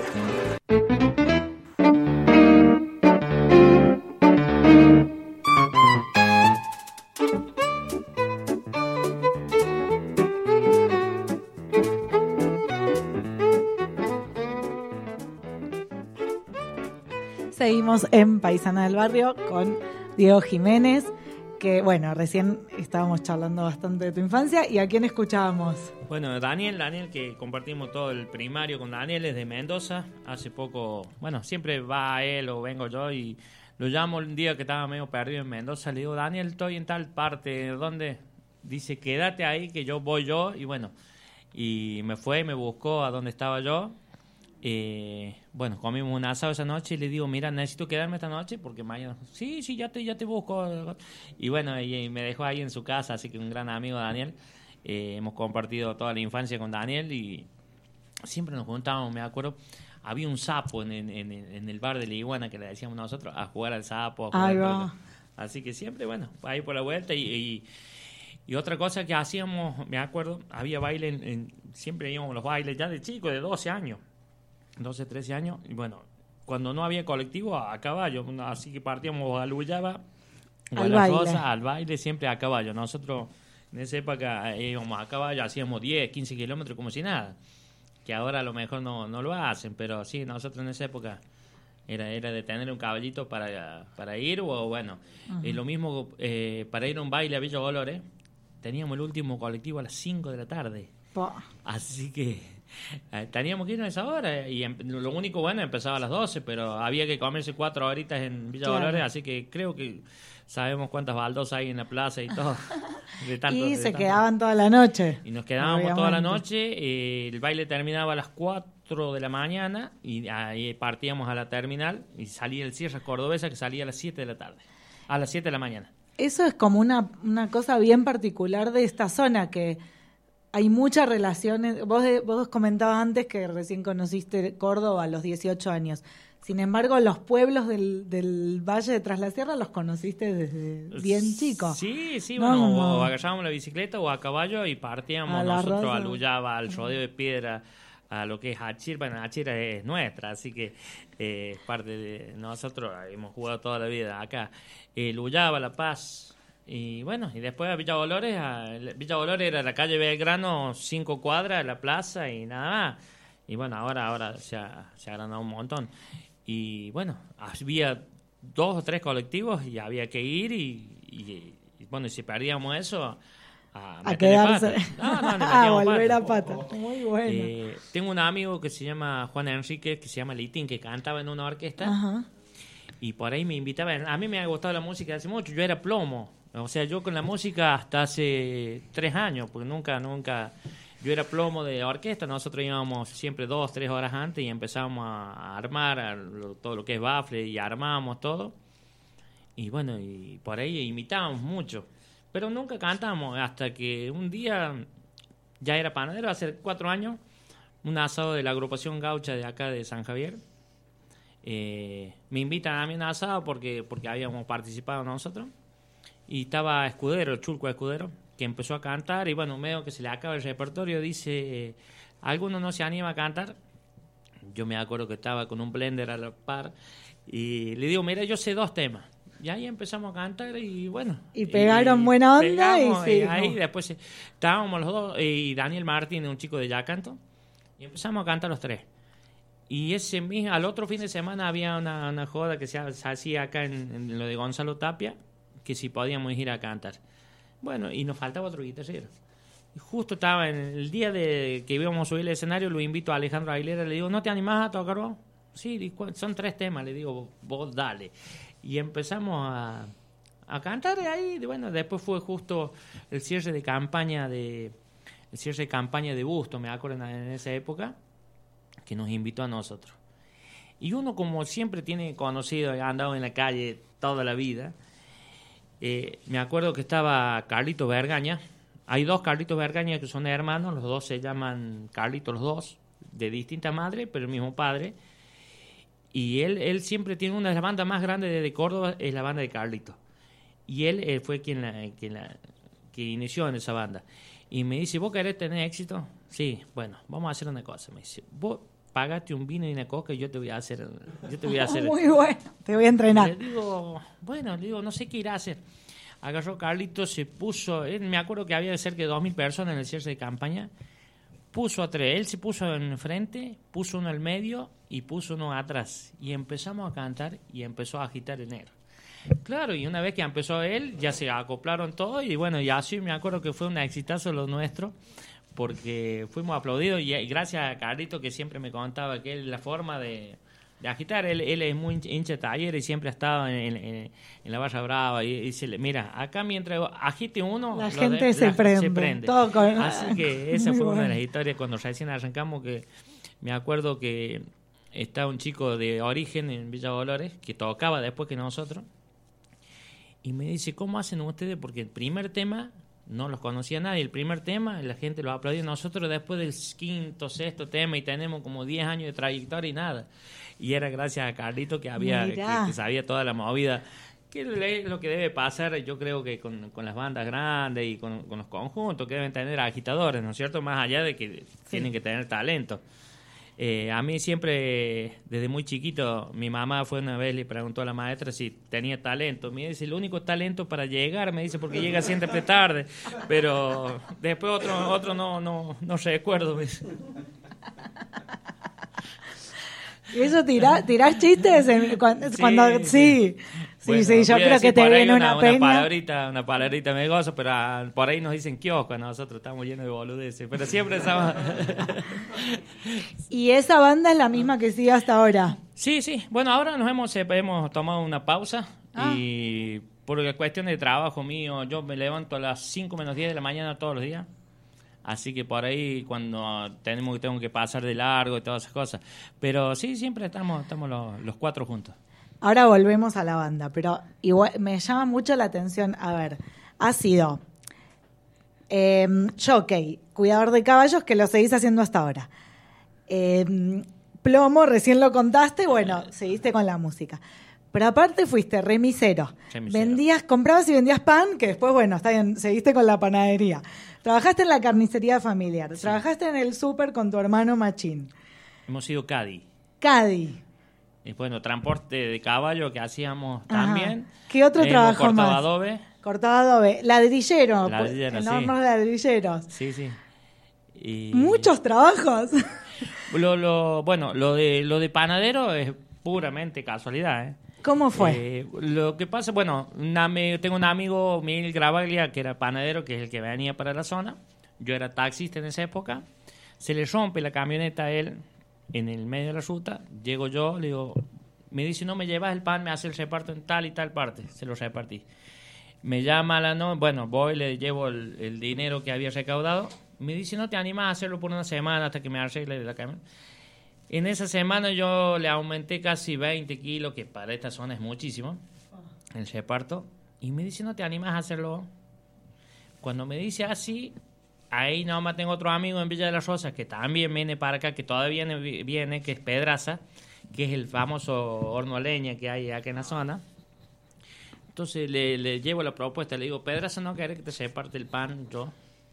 Seguimos en Paisana del Barrio con Diego Jiménez, que bueno, recién estábamos charlando bastante de tu infancia. ¿Y a quién escuchábamos? Bueno, Daniel, Daniel, que compartimos todo el primario con Daniel, es de Mendoza. Hace poco, bueno, siempre va él o vengo yo y lo llamo un día que estaba medio perdido en Mendoza. Le digo, Daniel, estoy en tal parte, ¿dónde? Dice, quédate ahí que yo voy yo. Y bueno, y me fue y me buscó a donde estaba yo. Eh, bueno, comimos un asado esa noche y le digo, mira, necesito quedarme esta noche porque mañana, sí, sí, ya te, ya te busco. Y bueno, y, y me dejó ahí en su casa, así que un gran amigo Daniel. Eh, hemos compartido toda la infancia con Daniel y siempre nos juntábamos, me acuerdo, había un sapo en, en, en, en el bar de la Iguana que le decíamos nosotros, a jugar al sapo. A jugar Ahí al va. Así que siempre, bueno, ahí por la vuelta y... y Y otra cosa que hacíamos, me acuerdo, había baile, en, en, siempre íbamos a los bailes ya de chicos, de doce años, doce, trece años, y bueno, cuando no había colectivo, a caballo. Así que partíamos a Luyaba o Al a La baile. Rosa, al baile, siempre a caballo. Nosotros en esa época íbamos a caballo, hacíamos diez, quince kilómetros como si nada. Que ahora a lo mejor no, no lo hacen, pero sí, nosotros en esa época era, era de tener un caballito para, para ir, o bueno, Ajá. eh, lo mismo eh, para ir a un baile a Villa Dolores, teníamos el último colectivo a las cinco de la tarde. Pa. Así que eh, teníamos que irnos a esa hora, y em- lo único bueno empezaba a las doce, pero había que comerse cuatro horitas en Villa Claro. Dolores, así que creo que sabemos cuántas baldosas hay en la plaza y todo. De tanto- Y de se tanto. quedaban toda la noche. Y nos quedábamos toda la obviamente. noche, eh, el baile terminaba a las cuatro de la mañana y ahí partíamos a la terminal y salía el cierre cordobesa que salía a las siete de la tarde, a las siete de la mañana. Eso es como una, una cosa bien particular de esta zona, que hay muchas relaciones. Vos, de- vos comentabas antes que recién conociste Córdoba a los dieciocho años. Sin embargo, los pueblos del, del Valle de Tras la Sierra los conociste desde bien chico. Sí, sí, No, bueno, no. o agarrábamos la bicicleta o a caballo y partíamos A la nosotros Rosa. a Luyaba, al rodeo de piedra, a lo que es Achir. Bueno, Achir es nuestra, así que eh, es parte de nosotros, hemos jugado toda la vida acá. Eh, Luyaba, La Paz. Y bueno, y después a Villa Dolores, a, Villa Dolores era la calle Belgrano, cinco cuadras, la plaza y nada más. Y bueno, ahora ahora se ha, se ha agrandado un montón. Y bueno, había dos o tres colectivos y había que ir y, y, y bueno, y si perdíamos eso, a, A meterle quedarse. pata. No, no, le a metíamos volver pata. a pata. Muy bueno. Eh, tengo un amigo que se llama Juan Enrique, que se llama Litín, que cantaba en una orquesta. Ajá. Y por ahí me invitaba. A mí me ha gustado la música hace mucho. Yo era plomo. O sea, yo con la música hasta hace tres años, porque nunca, nunca... Yo era plomo de orquesta. Nosotros íbamos siempre dos, tres horas antes y empezábamos a armar a lo- todo lo que es bafle y armábamos todo. Y bueno, y por ahí imitábamos mucho. Pero nunca cantamos hasta que un día, ya era panadero, hace cuatro años, un asado de la agrupación gaucha de acá de San Javier. Eh, me invitan a mí a un asado porque, porque habíamos participado nosotros. Y estaba Escudero, el Chulco Escudero, que empezó a cantar. Y bueno, medio que se le acaba el repertorio, dice, ¿alguno no se anima a cantar? Yo me acuerdo que estaba con un blender a la par. Y le digo, mira, yo sé dos temas. Y ahí empezamos a cantar y bueno. Y pegaron buena onda pegamos, y sí, ahí no. después eh, estábamos los dos, eh, y Daniel Martín, un chico de Yacanto, y empezamos a cantar los tres. Y ese mismo, al otro fin de semana había una, una joda que se, ha- se hacía acá en, en lo de Gonzalo Tapia, que si podíamos ir a cantar. Bueno, y nos faltaba otro guitarrero. Y justo estaba en el día de que íbamos a subir el escenario, lo invito a Alejandro Aguilera, le digo, ¿no te animás a tocar vos? Sí, di- cu- son tres temas, le digo, vos dale. Y empezamos a, a cantar ahí. y Bueno, después fue justo el cierre de campaña de el cierre de campaña de Busto, me acuerdo en, en esa época, que nos invitó a nosotros. Y uno, como siempre tiene conocido, ha andado en la calle toda la vida, eh, me acuerdo que estaba Carlito Vergaña. Hay dos Carlitos Vergaña que son hermanos, los dos se llaman Carlitos los dos, de distinta madre, pero el mismo padre. Y él, él siempre tiene una de las bandas más grandes de, de Córdoba, es la banda de Carlitos. Y él eh, fue quien, la, quien, la, que inició en esa banda. Y me dice, ¿vos querés tener éxito? Sí, bueno, vamos a hacer una cosa. Me dice, vos pagate un vino y una coca y yo te voy a hacer... Yo te voy a hacer Muy bueno. Te voy a entrenar. Le digo, bueno, le digo, no sé qué irá a hacer. Agarró Carlitos, se puso... Él, me acuerdo que había cerca de dos mil personas en el cierre de campaña. Puso a tres. Él se puso enfrente, puso uno al medio y puso uno atrás. Y empezamos a cantar y empezó a agitar el negro. Claro, y una vez que empezó él, ya se acoplaron todos y bueno, y así me acuerdo que fue un exitazo lo nuestro, porque fuimos aplaudidos y, y gracias a Carlito que siempre me contaba que él, la forma de, de agitar, él, él es muy hincha de Taller y siempre ha estado en, en, en la Barra Brava y, y dice, mira, acá mientras agite uno, La lo gente de- se, la- prende, se prende. todo con- Así que esa Muy fue una de bueno. las historias cuando recién arrancamos, que me acuerdo que estaba un chico de origen en Villa Dolores que tocaba después que nosotros. Y me dice, ¿cómo hacen ustedes? Porque el primer tema no los conocía nadie. El primer tema, la gente lo aplaudió. Nosotros después del quinto, sexto tema, y tenemos como diez años de trayectoria y nada. Y era gracias a Carlito que había que, Mirá. que sabía toda la movida. Que es lo que debe pasar, yo creo que con, con las bandas grandes y con, con los conjuntos, que deben tener agitadores, ¿no es cierto? Más allá de que tienen que tener talento. Eh, a mí siempre, desde muy chiquito, mi mamá fue una vez, le preguntó a la maestra si tenía talento. Me dice, el único talento para llegar, me dice, porque llega siempre tarde. Pero después otro otro no no no recuerdo. ¿Y eso tirás, tirás chistes? En, cuando, sí, cuando, sí, sí, sí, bueno, sí, yo creo que te viene una, una pena. Una palabrita, una palabrita me gozo, pero a, por ahí nos dicen kiosco, nosotros estamos llenos de boludeces, pero siempre estamos... ¿Y esa banda es la misma que sigue hasta ahora? Sí, sí, bueno, ahora nos hemos, hemos tomado una pausa ah. y por la cuestión de trabajo mío, yo me levanto a las cinco menos diez de la mañana todos los días. Así que por ahí cuando tenemos tengo que pasar de largo y todas esas cosas. Pero sí, siempre estamos estamos los, los cuatro juntos. Ahora volvemos a la banda, pero igual me llama mucho la atención. A ver, ha sido eh, jockey, cuidador de caballos, que lo seguís haciendo hasta ahora. Eh, plomo, recién lo contaste, bueno, seguiste con la música. Pero aparte fuiste remisero. remisero. Vendías, comprabas y vendías pan, que después, bueno, está bien, seguiste con la panadería. Trabajaste en la carnicería familiar. Sí. Trabajaste en el súper con tu hermano Machín. Hemos sido Cadi. Cadi. Y bueno, transporte de caballo que hacíamos Ajá. también. ¿Qué otro Hemos trabajo cortado más? adobe. Cortado adobe. Ladrillero. Ladrillero, en sí. hornos ladrilleros. Sí, sí. Y... Muchos trabajos. Lo, lo, bueno, lo de, lo de panadero es puramente casualidad, ¿eh? ¿Cómo fue? Eh, lo que pasa, bueno, una, me, tengo un amigo, Miguel Gravaglia, que era panadero, que es el que venía para la zona. Yo era taxista en esa época. Se le rompe la camioneta a él en el medio de la ruta. Llego yo, le digo, me dice, no me llevas el pan, me hace el reparto en tal y tal parte. Se lo repartí. Me llama a la noche, bueno, voy, le llevo el, el dinero que había recaudado. Me dice, no te animas a hacerlo por una semana hasta que me arregle la camioneta. En esa semana yo le aumenté casi veinte kilos, que para esta zona es muchísimo, el reparto. Y me dice, ¿no te animas a hacerlo? Cuando me dice así, ahí nomás tengo otro amigo en Villa de las Rosas que también viene para acá, que todavía viene, viene que es Pedraza, que es el famoso horno a leña que hay acá en la zona. Entonces le, le llevo la propuesta, le digo, Pedraza, ¿no querés que te reparte el pan yo?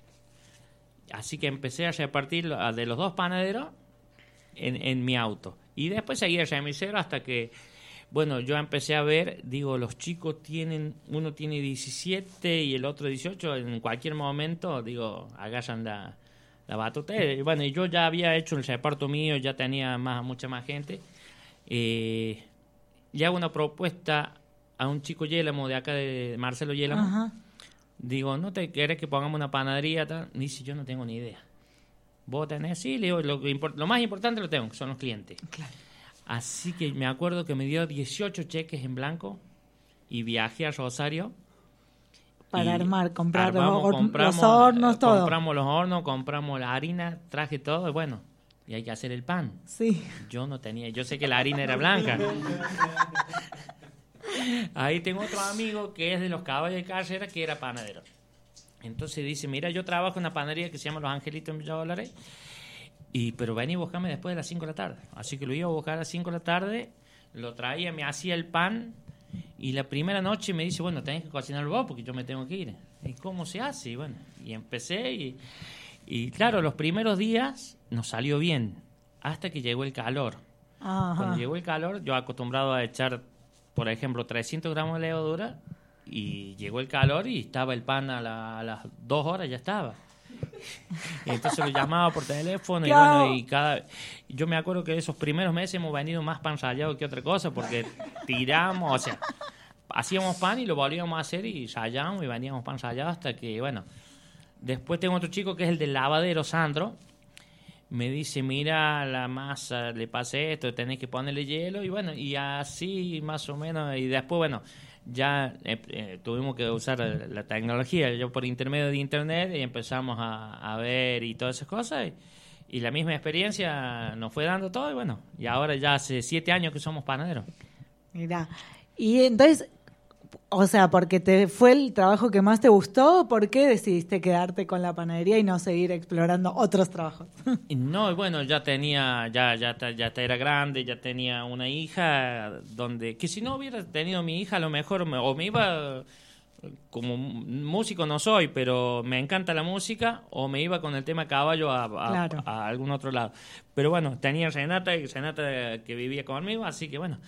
Así que empecé a repartir de los dos panaderos En, en mi auto. Y después seguí el remisero hasta que, bueno, yo empecé a ver, digo, los chicos tienen, uno tiene diecisiete y el otro dieciocho, en cualquier momento, digo, agarran la, la batuta. Y bueno, yo ya había hecho el reparto mío, ya tenía más mucha más gente. Eh, le hago una propuesta a un chico Yélamo de acá, de Marcelo Yélamo. Ajá. Digo, ¿no te querés que pongamos una panadería? Tal? Dice, yo no tengo ni idea. ¿Vos tenés? Sí, le digo, lo, lo más importante lo tengo, que son los clientes. Claro. Así que me acuerdo que me dio dieciocho cheques en blanco y viajé a Rosario. Para armar, comprar armamos, los, compramos, los hornos, todo. Compramos los hornos, compramos la harina, traje todo, y bueno, y hay que hacer el pan. Sí. Yo no tenía, yo sé que la harina era blanca. Ahí tengo otro amigo que es de los caballos de carrera, que era panadero. Entonces dice, mira, yo trabajo en una panadería que se llama Los Angelitos en Villa Dólares, y, pero vení a buscarme después de las cinco de la tarde. Así que lo iba a buscar a las cinco de la tarde, lo traía, me hacía el pan, y la primera noche me dice, bueno, tenés que cocinarlo vos porque yo me tengo que ir. ¿Y cómo se hace? Y bueno, y empecé, y, y claro, los primeros días nos salió bien, hasta que llegó el calor. Ajá. Cuando llegó el calor, yo acostumbrado a echar, por ejemplo, trescientos gramos de levadura, y llegó el calor y estaba el pan a, la, a las dos horas, ya estaba. Y entonces lo llamaba por teléfono, y bueno, y cada yo me acuerdo que esos primeros meses hemos vendido más pan rallado que otra cosa, porque tiramos, o sea, hacíamos pan y lo volvíamos a hacer y rallábamos y vendíamos pan rallado hasta que, bueno, después tengo otro chico que es el del lavadero, Sandro. Me dice, mira, la masa, le pasé esto, tenés que ponerle hielo, y bueno, y así más o menos, y después, bueno, ya eh, eh, tuvimos que usar la tecnología, yo por intermedio de internet, y empezamos a, a ver y todas esas cosas, y, y la misma experiencia nos fue dando todo, y bueno, y ahora ya hace siete años que somos panaderos. Mirá, y entonces, o sea, ¿porque te fue el trabajo que más te gustó? ¿Por qué decidiste quedarte con la panadería y no seguir explorando otros trabajos? No, bueno, ya tenía, ya, ya, ya era grande, ya tenía una hija, donde, que si no hubiera tenido mi hija, a lo mejor me, o me iba, como músico no soy, pero me encanta la música, o me iba con el tema caballo a, a, Claro. a algún otro lado. Pero bueno, tenía Renata, y Renata que vivía conmigo, así que bueno.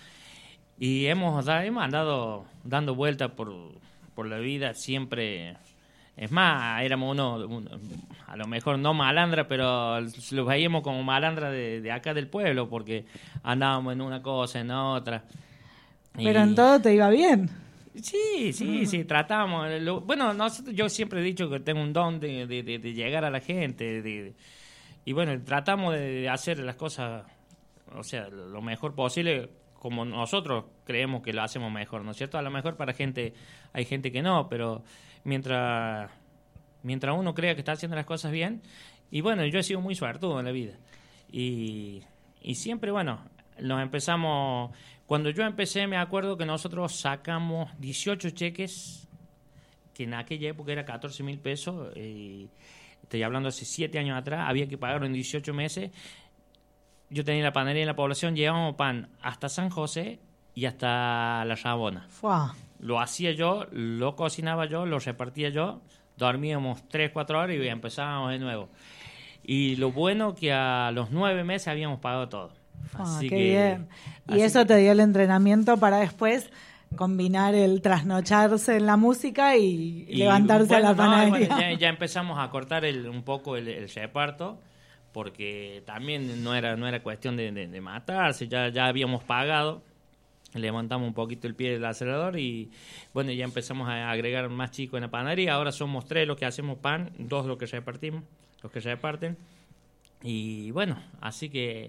Y hemos, da- hemos andado dando vueltas por, por la vida siempre. Es más, éramos uno, uno, a lo mejor no malandra, pero los veíamos como malandra de, de acá del pueblo, porque andábamos en una cosa, en otra. Pero Y- en todo te iba bien. Sí, sí, sí, tratamos. Lo- bueno, nosotros, yo siempre he dicho que tengo un don de, de, de- de llegar a la gente. de- de- y bueno, tratamos de, de hacer las cosas, o sea, lo mejor posible, como nosotros creemos que lo hacemos mejor, ¿no es cierto? A lo mejor para gente, hay gente que no, pero mientras, mientras uno crea que está haciendo las cosas bien, y bueno, yo he sido muy suertudo en la vida. Y, y siempre, bueno, nos empezamos... Cuando yo empecé, me acuerdo que nosotros sacamos dieciocho cheques, que en aquella época era catorce mil pesos, y estoy hablando hace siete años atrás, había que pagarlo en dieciocho meses. Yo tenía la panadería en la población, llevábamos pan hasta San José y hasta La Rabona. Fua. Lo hacía yo, lo cocinaba yo, lo repartía yo, dormíamos tres, cuatro horas y empezábamos de nuevo. Y lo bueno que a los nueve meses habíamos pagado todo. Ah, Así qué que- bien. Y así eso que- te dio el entrenamiento para después combinar el trasnocharse en la música y, Y, levantarse a bueno, la no, panadería. bueno, ya, ya empezamos a cortar el, un poco el, el reparto, porque también no era no era cuestión de, de- de matarse, ya, ya habíamos pagado, levantamos un poquito el pie del acelerador y bueno, ya empezamos a agregar más chicos en la panadería. Ahora somos tres los que hacemos pan, dos los que repartimos, los que reparten. Y bueno, así que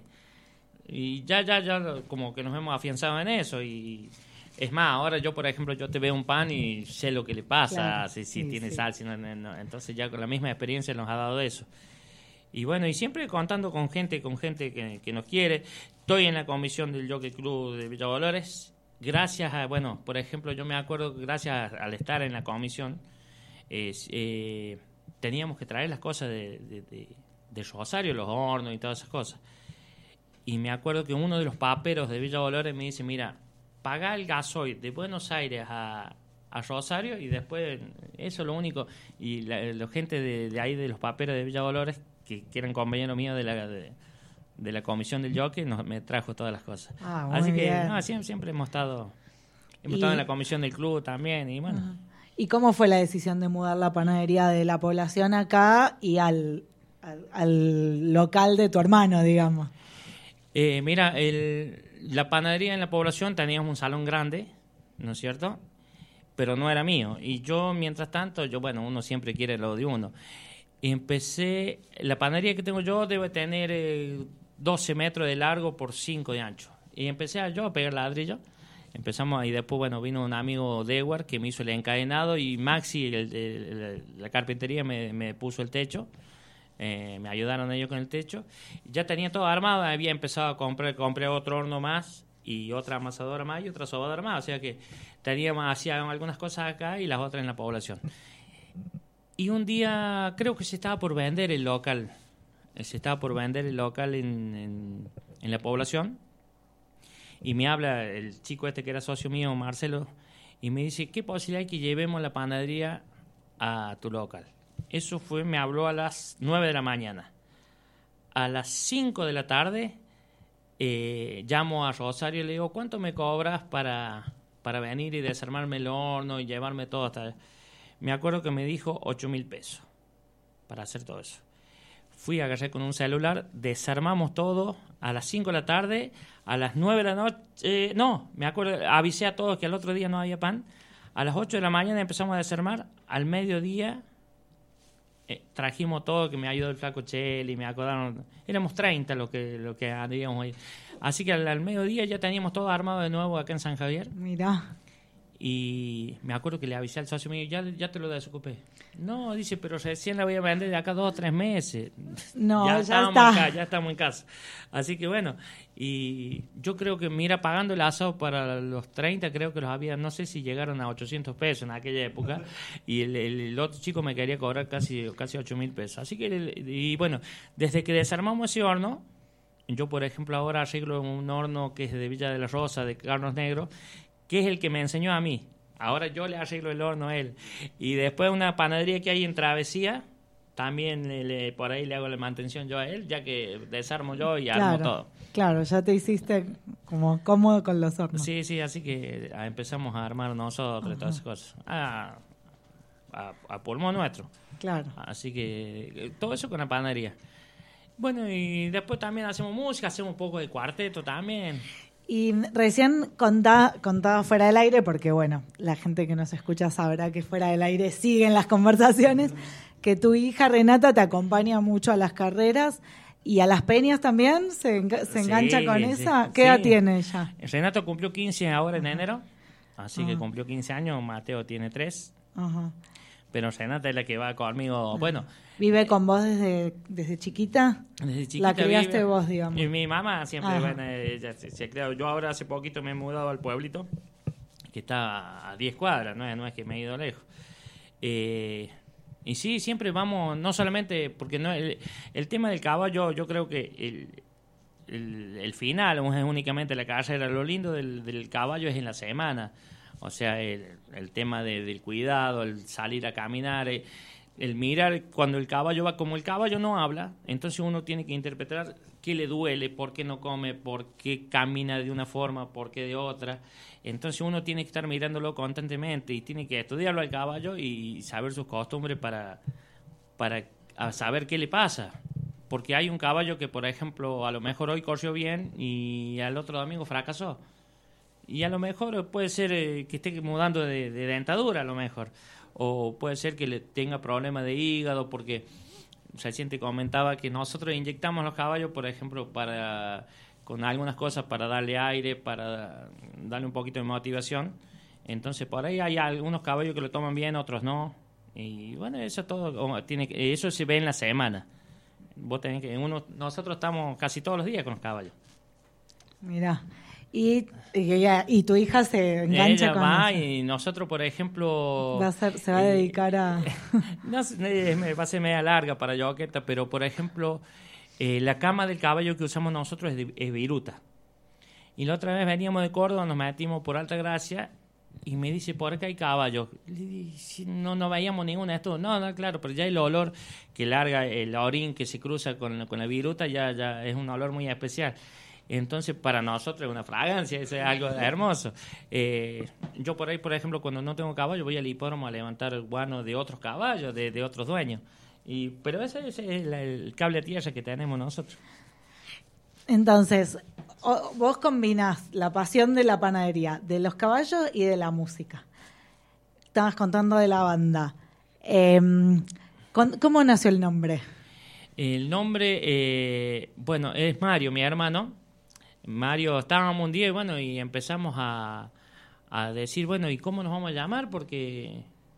y ya ya ya como que nos hemos afianzado en eso. Y es más, ahora yo, por ejemplo, yo te veo un pan y sé lo que le pasa, Claro, si, si sí, tiene sí. sal, si no, no, no. Entonces ya con la misma experiencia nos ha dado eso. Y bueno, y siempre contando con gente, con gente que, que nos quiere. Estoy en la comisión del Jockey Club de Villa Dolores. Gracias a, bueno, por ejemplo, yo me acuerdo que gracias al estar en la comisión, es, eh, teníamos que traer las cosas de, de, de, de Rosario, los hornos y todas esas cosas. Y me acuerdo que uno de los paperos de Villa Dolores me dice, mira, paga el gasoil de Buenos Aires a, a Rosario y después, eso es lo único. Y la, la gente de, de ahí, de los paperos de Villa Dolores, que, que eran compañeros míos de la, de, de la comisión del jockey, nos, me trajo todas las cosas. Ah, muy Así que bien. no, siempre, siempre hemos estado hemos Y- estado en la comisión del club también y bueno. Ajá. ¿Y cómo fue la decisión de mudar la panadería de la población acá y al, al, al local de tu hermano, digamos? Eh, mira, el, la panadería en la población teníamos un salón grande, ¿no es cierto? Pero no era mío. Y yo, mientras tanto, yo, bueno, uno siempre quiere lo de uno. Empecé, la panadería que tengo yo debe tener eh, doce metros de largo por cinco de ancho. Y empecé a, yo a pegar ladrillo. Empezamos y después, bueno, vino un amigo Dewar que me hizo el encadenado y Maxi, el, el- el- la carpintería, me, me puso el techo. Eh, me ayudaron ellos con el techo. Ya tenía todo armado, había empezado a comprar, compré otro horno más y otra amasadora más y otra sobadora más. O sea que teníamos, hacían algunas cosas acá y las otras en la población. Y un día creo que se estaba por vender el local. Eh, Se estaba por vender el local en, en, en la población. Y me habla el chico este que era socio mío, Marcelo, y me dice, ¿qué posibilidad hay que llevemos la panadería a tu local? Eso fue, me habló a las nueve de la mañana. A las cinco de la tarde eh, llamo a Rosario y le digo, ¿cuánto me cobras para, para venir y desarmarme el horno y llevarme todo hasta...? Me acuerdo que me dijo ocho mil pesos para hacer todo eso. Fui, agarré con un celular, desarmamos todo a las cinco de la tarde, a las nueve de la noche, eh, no, me acuerdo, avisé a todos que al otro día no había pan, a las ocho de la mañana empezamos a desarmar, al mediodía eh, trajimos todo, que me ayudó el flaco Cheli, me acordaron, éramos treinta los que, lo que andíamos ahí. Así que al, al mediodía ya teníamos todo armado de nuevo acá en San Javier. Mirá. Y me acuerdo que le avisé al socio mío, ya, ya te lo desocupé. No, dice, pero recién la voy a vender de acá dos o tres meses. No, ya estamos está. acá, ya estamos en casa. Así que bueno, y yo creo que, mira, pagando el asado para los treinta, creo que los había, no sé si llegaron a ochocientos pesos en aquella época, y el, el- el otro chico me quería cobrar casi, casi ocho mil pesos. Así que, el- y bueno, desde que desarmamos ese horno, yo, por ejemplo, ahora arreglo un horno que es de Villa de la Rosa, de Carlos Negro, que es el que me enseñó a mí ahora yo le arreglo el horno a él. Y después una panadería que hay en Travesía, también le, le, por ahí le hago la mantención yo a él, ya que desarmo yo y armo Claro, todo. claro, ya te hiciste como cómodo con los hornos. Sí, sí, así que empezamos a armar nosotros y todas esas cosas. A, a, a pulmón nuestro. Claro. Así que todo eso con la panadería. Bueno, y después también hacemos música, hacemos un poco de cuarteto también. Y recién contaba, contaba fuera del aire, porque bueno, la gente que nos escucha sabrá que fuera del aire siguen las conversaciones, que tu hija Renata te acompaña mucho a las carreras y a las peñas también, se, enga- se engancha Sí, con sí, esa. sí. ¿Qué edad tiene ella? Renato cumplió quince ahora en enero, así Ajá. que cumplió quince años, Mateo tiene tres, Ajá. pero Renata es la que va conmigo, bueno... ¿Vive con vos desde, desde chiquita? Desde chiquita La criaste vive. vos, digamos. Y mi mamá siempre, Ajá. bueno, ella se, se crió. Yo ahora hace poquito me he mudado al pueblito, que está a diez cuadras, no es, no es que me he ido lejos. Eh, y sí, siempre vamos, no solamente, porque no el, el tema del caballo, yo creo que el, el, el final es únicamente la carrera. Lo lindo del, del caballo es en la semana. O sea, el, el tema de, del cuidado, el salir a caminar... Eh, el mirar cuando el caballo va, como el caballo no habla, entonces uno tiene que interpretar qué le duele, por qué no come, por qué camina de una forma, por qué de otra. Entonces uno tiene que estar mirándolo constantemente y tiene que estudiarlo al caballo y saber sus costumbres para, para saber qué le pasa. Porque hay un caballo que, por ejemplo, a lo mejor hoy corrió bien y al otro domingo fracasó. Y a lo mejor puede ser eh, que esté mudando de, de dentadura, a lo mejor. O puede ser que le tenga problemas de hígado, porque recién te comentaba que nosotros inyectamos los caballos, por ejemplo, para con algunas cosas para darle aire, para darle un poquito de motivación. Entonces, por ahí hay algunos caballos que lo toman bien, otros no. Y bueno, eso todo tiene que, eso se ve en la semana. Vos tenés que uno, nosotros estamos casi todos los días con los caballos. Mirá. Y, y, ella- y tu hija se engancha Ella con va eso. y nosotros, por ejemplo... Va a ser- se va a dedicar a... No sé, eh, me va a ser media larga para Joaqueta, pero por ejemplo, eh, la cama del caballo que usamos nosotros es, de, es viruta. Y la otra vez veníamos de Córdoba, nos metimos por Altagracia y me dice, por acá hay caballos. Le dije, no, no veíamos ninguna de estos. No, no, claro, pero ya el olor que larga, el orín que se cruza con, la- con la viruta, ya, ya es un olor muy especial. Entonces, para nosotros es una fragancia, eso es algo hermoso. Eh, yo por ahí, por ejemplo, cuando no tengo caballo, voy al hipódromo a levantar el guano de otros caballos, de, de otros dueños. Y, pero ese, ese es la- el cable a tierra que tenemos nosotros. Entonces, o- vos combinás la pasión de la panadería, de los caballos y de la música. Estabas contando de la banda. Eh, con- ¿Cómo nació el nombre? El nombre, eh, bueno, es Mario, mi hermano. Mario, estábamos un día y bueno, y empezamos a, a decir, bueno, ¿y cómo nos vamos a llamar? Porque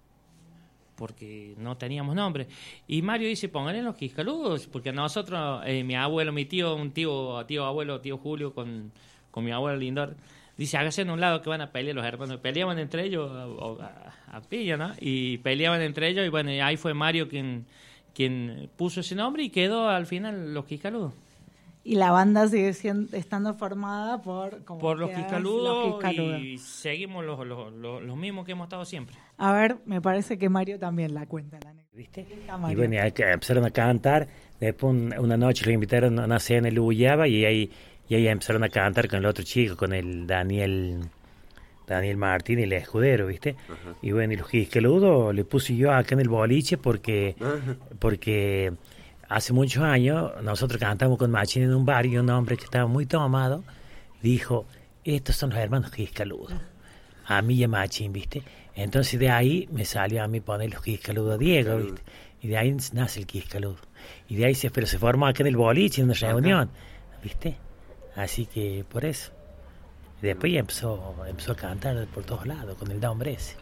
porque no teníamos nombre. Y Mario dice, pónganle los quiscaludos, porque nosotros, eh, mi abuelo, mi tío, un tío, tío abuelo, tío Julio, con, con mi abuelo Lindor, dice, hágase en un lado que van a pelear los hermanos. Peleaban entre ellos a, a, a pilla, ¿no? Y peleaban entre ellos, y bueno, y ahí fue Mario quien, quien puso ese nombre y quedó al final los quiscaludos. Y la banda sigue siendo, estando formada por... como Por los que es quiscaludos, los Quiscaludos. y seguimos los, los, los, los mismos que hemos estado siempre. A ver, me parece que Mario también la cuenta. La ¿Viste? Está Y Mario. bueno, y ahí que empezaron a cantar. Después un- una noche lo invitaron a una cena en el Uyaba y ahí, y ahí empezaron a cantar con el otro chico, con el Daniel Daniel Martín, el escudero, ¿viste? Ajá. Y bueno, y los quiscaludos le puse yo acá en el boliche porque Ajá. porque hace muchos años nosotros cantamos con Machín en un bar y un hombre que estaba muy tomado dijo, estos son los hermanos quiscaludos. A mí y a Machín, ¿viste? Entonces de ahí me salió a mí poner los quiscaludos a Diego, ¿viste? Y de ahí nace el quiscaludo. Y de ahí se, pero se formó acá en el boliche, en una reunión, ¿viste? Así que por eso. Y después ya empezó, empezó a cantar por todos lados con el nombre ese.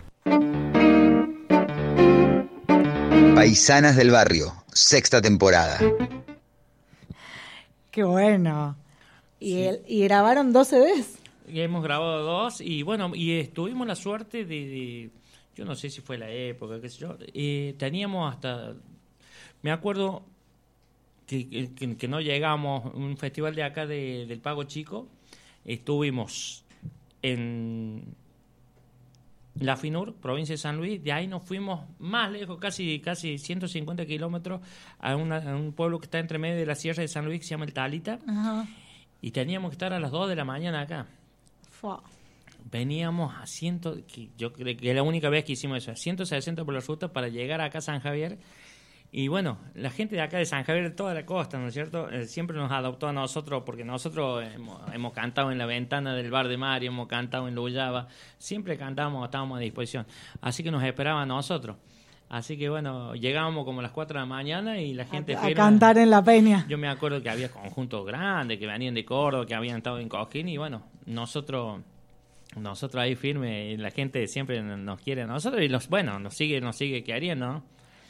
Paisanas del Barrio, sexta temporada. Qué bueno. Y, el- y grabaron dos C Ds. Y hemos grabado dos y bueno, y eh, tuvimos la suerte de, de- yo no sé si fue la época, qué sé yo, eh, teníamos hasta, me acuerdo que, que, que no llegamos a un festival de acá de, del Pago Chico, estuvimos en la FINUR, provincia de San Luis. De ahí nos fuimos más lejos, casi casi ciento cincuenta kilómetros, a, una, a un pueblo que está entre medio de la sierra de San Luis, que se llama El Talita. Ajá. Y teníamos que estar a las dos de la mañana acá. Fua. Veníamos a ciento, que yo creo que es la única vez que hicimos eso, a ciento sesenta por la ruta para llegar acá a San Javier. Y bueno, la gente de acá de San Javier, de toda la costa, ¿no es cierto? Eh, siempre nos adoptó a nosotros, porque nosotros hemos, hemos cantado en la ventana del bar de Mario, hemos cantado en Luyaba, siempre cantábamos, estábamos a disposición. Así que nos esperaban a nosotros. Así que bueno, llegábamos como a las cuatro de la mañana y la gente... A, firme, a cantar en la peña. Yo me acuerdo que había conjuntos grandes que venían de Córdoba, que habían estado en Coquín, y bueno, nosotros... Nosotros ahí firme, la gente siempre nos quiere a nosotros y los bueno, nos sigue, nos sigue queriendo, ¿no?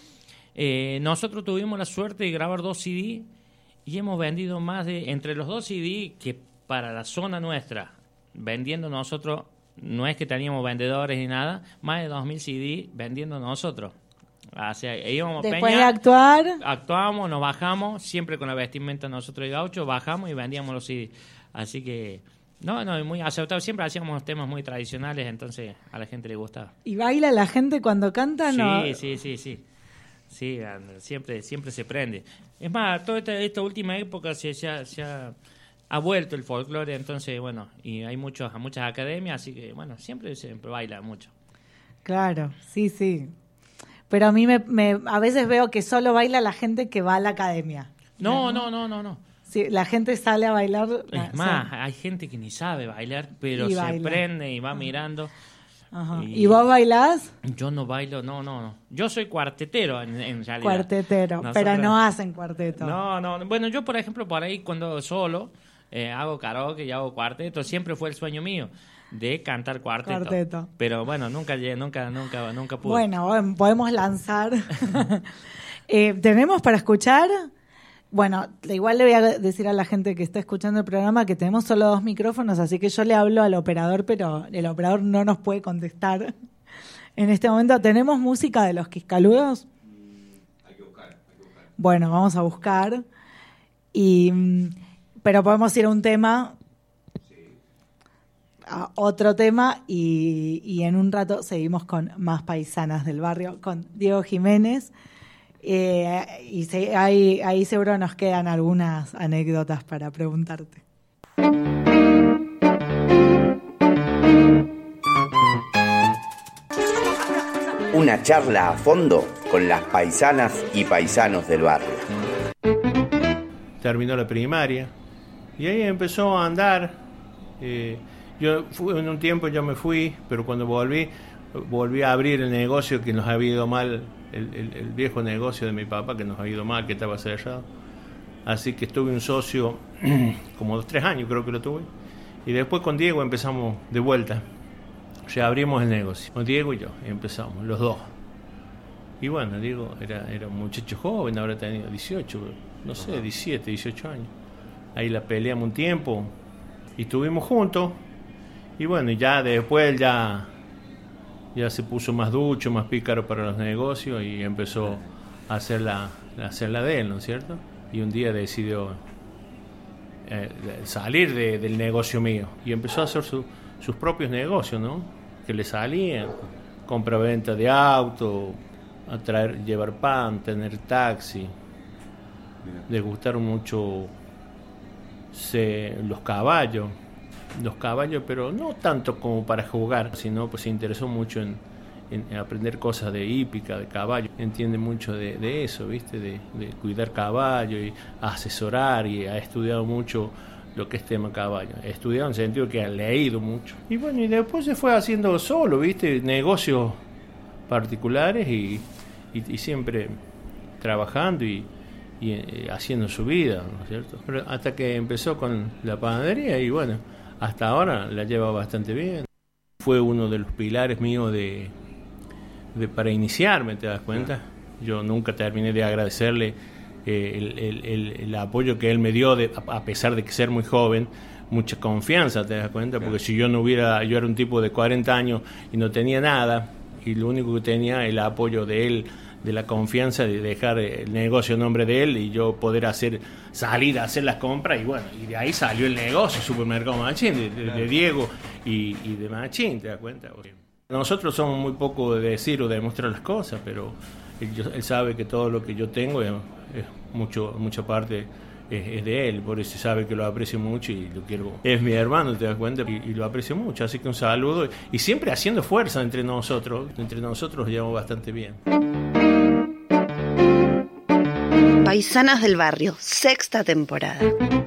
Eh, nosotros tuvimos la suerte de grabar dos C D y hemos vendido más de, entre los dos C D, que para la zona nuestra, vendiendo nosotros, no es que teníamos vendedores ni nada, más de dos mil C D vendiendo nosotros. O sea, íbamos a Después Peña, de actuar, actuábamos, nos bajamos, siempre con la vestimenta nosotros de gaucho, bajamos y vendíamos los C D. Así que... No, no, muy aceptado. Siempre hacíamos temas muy tradicionales, entonces a la gente le gustaba. ¿y baila la gente cuando canta? No. Sí, sí, sí, sí. Sí, siempre, siempre se prende. Es más, toda esta, esta última época se, se, ha, se ha, ha vuelto el folclore, entonces, bueno, y hay muchos, muchas academias, así que, bueno, siempre, siempre baila mucho. Claro, sí, sí. Pero a mí me, me a veces veo que solo baila la gente que va a la academia. No, no, no, no, no. Sí, la gente sale a bailar. Es más, sí. Hay gente que ni sabe bailar, pero y se baila. prende y va Ajá. mirando. Ajá. Y, ¿Y vos bailás? Yo no bailo, no, no, no. Yo soy cuartetero en, en realidad. Cuartetero, Nosotros, pero no hacen cuarteto. No, no. Bueno, yo, por ejemplo, por ahí cuando solo eh, hago karaoke y hago cuarteto, siempre fue el sueño mío de cantar cuarteto. Cuarteto. Pero bueno, nunca, nunca, nunca, nunca pude. Bueno, podemos lanzar. eh, ¿Tenemos para escuchar? Bueno, igual le voy a decir a la gente que está escuchando el programa que tenemos solo dos micrófonos, así que yo le hablo al operador, pero el operador no nos puede contestar. En este momento, ¿tenemos música de los Quiscaludos? Hay que buscar, hay que buscar. Bueno, vamos a buscar. Y, pero podemos ir a un tema, Sí. a otro tema, y, y en un rato seguimos con más paisanas del barrio, con Diego Jiménez. Eh, y se, ahí, ahí seguro nos quedan algunas anécdotas para preguntarte. Una charla a fondo con las paisanas y paisanos del barrio. Terminó la primaria y ahí empezó a andar. Eh, yo fui, en un tiempo yo me fui, pero cuando volví, volví a abrir el negocio que nos había ido mal. El, el, el viejo negocio de mi papá que nos ha ido mal, que estaba cerrado. Así que estuve un socio como dos, tres años creo que lo tuve. Y después con Diego empezamos de vuelta. O sea, abrimos el negocio. Con Diego y yo empezamos, los dos. Y bueno, Diego era, era un muchacho joven, ahora tenía dieciocho, no sé, diecisiete, dieciocho años. Ahí la peleamos un tiempo y estuvimos juntos. Y bueno, y ya después ya... ya se puso más ducho, más pícaro para los negocios y empezó a hacer la, a hacer la de él, ¿no es cierto? Y un día decidió eh, salir de, del negocio mío y empezó a hacer su, sus propios negocios, ¿no? Que le salían, compra-venta de auto, a traer, llevar pan, tener taxi. Le gustaron mucho se, los caballos. los caballos, pero no tanto como para jugar, sino pues se interesó mucho en, en, en aprender cosas de hípica, de caballo. Entiende mucho de, de eso, ¿viste? De, de cuidar caballo y asesorar, y ha estudiado mucho lo que es tema caballo. Ha estudiado en el sentido que ha leído mucho. Y bueno, y después se fue haciendo solo, ¿viste? Negocios particulares y, y, y siempre trabajando y, y eh, haciendo su vida, ¿no es cierto? Pero hasta que empezó con la panadería y bueno, hasta ahora la lleva bastante bien. Fue uno de los pilares míos de, de para iniciarme, ¿te das cuenta? Yo nunca terminé de agradecerle eh, el, el, el, el apoyo que él me dio, de, a pesar de que ser muy joven, mucha confianza, ¿te das cuenta? Porque si yo no hubiera, yo era un tipo de cuarenta años y no tenía nada, y lo único que tenía el apoyo de él, de la confianza de dejar el negocio en nombre de él y yo poder hacer salir a hacer las compras, y bueno, y de ahí salió el negocio, Supermercado Machín, de, de, de Diego y, y de Machín, ¿te das cuenta? Nosotros somos muy poco de decir o de demostrar las cosas, pero él, él sabe que todo lo que yo tengo es, es mucho, mucha parte es, es de él, por eso sabe que lo aprecio mucho y lo quiero. Es mi hermano, te das cuenta, y, y lo aprecio mucho, así que un saludo y siempre haciendo fuerza entre nosotros, entre nosotros nos llevamos bastante bien. Paisanas del Barrio, sexta temporada.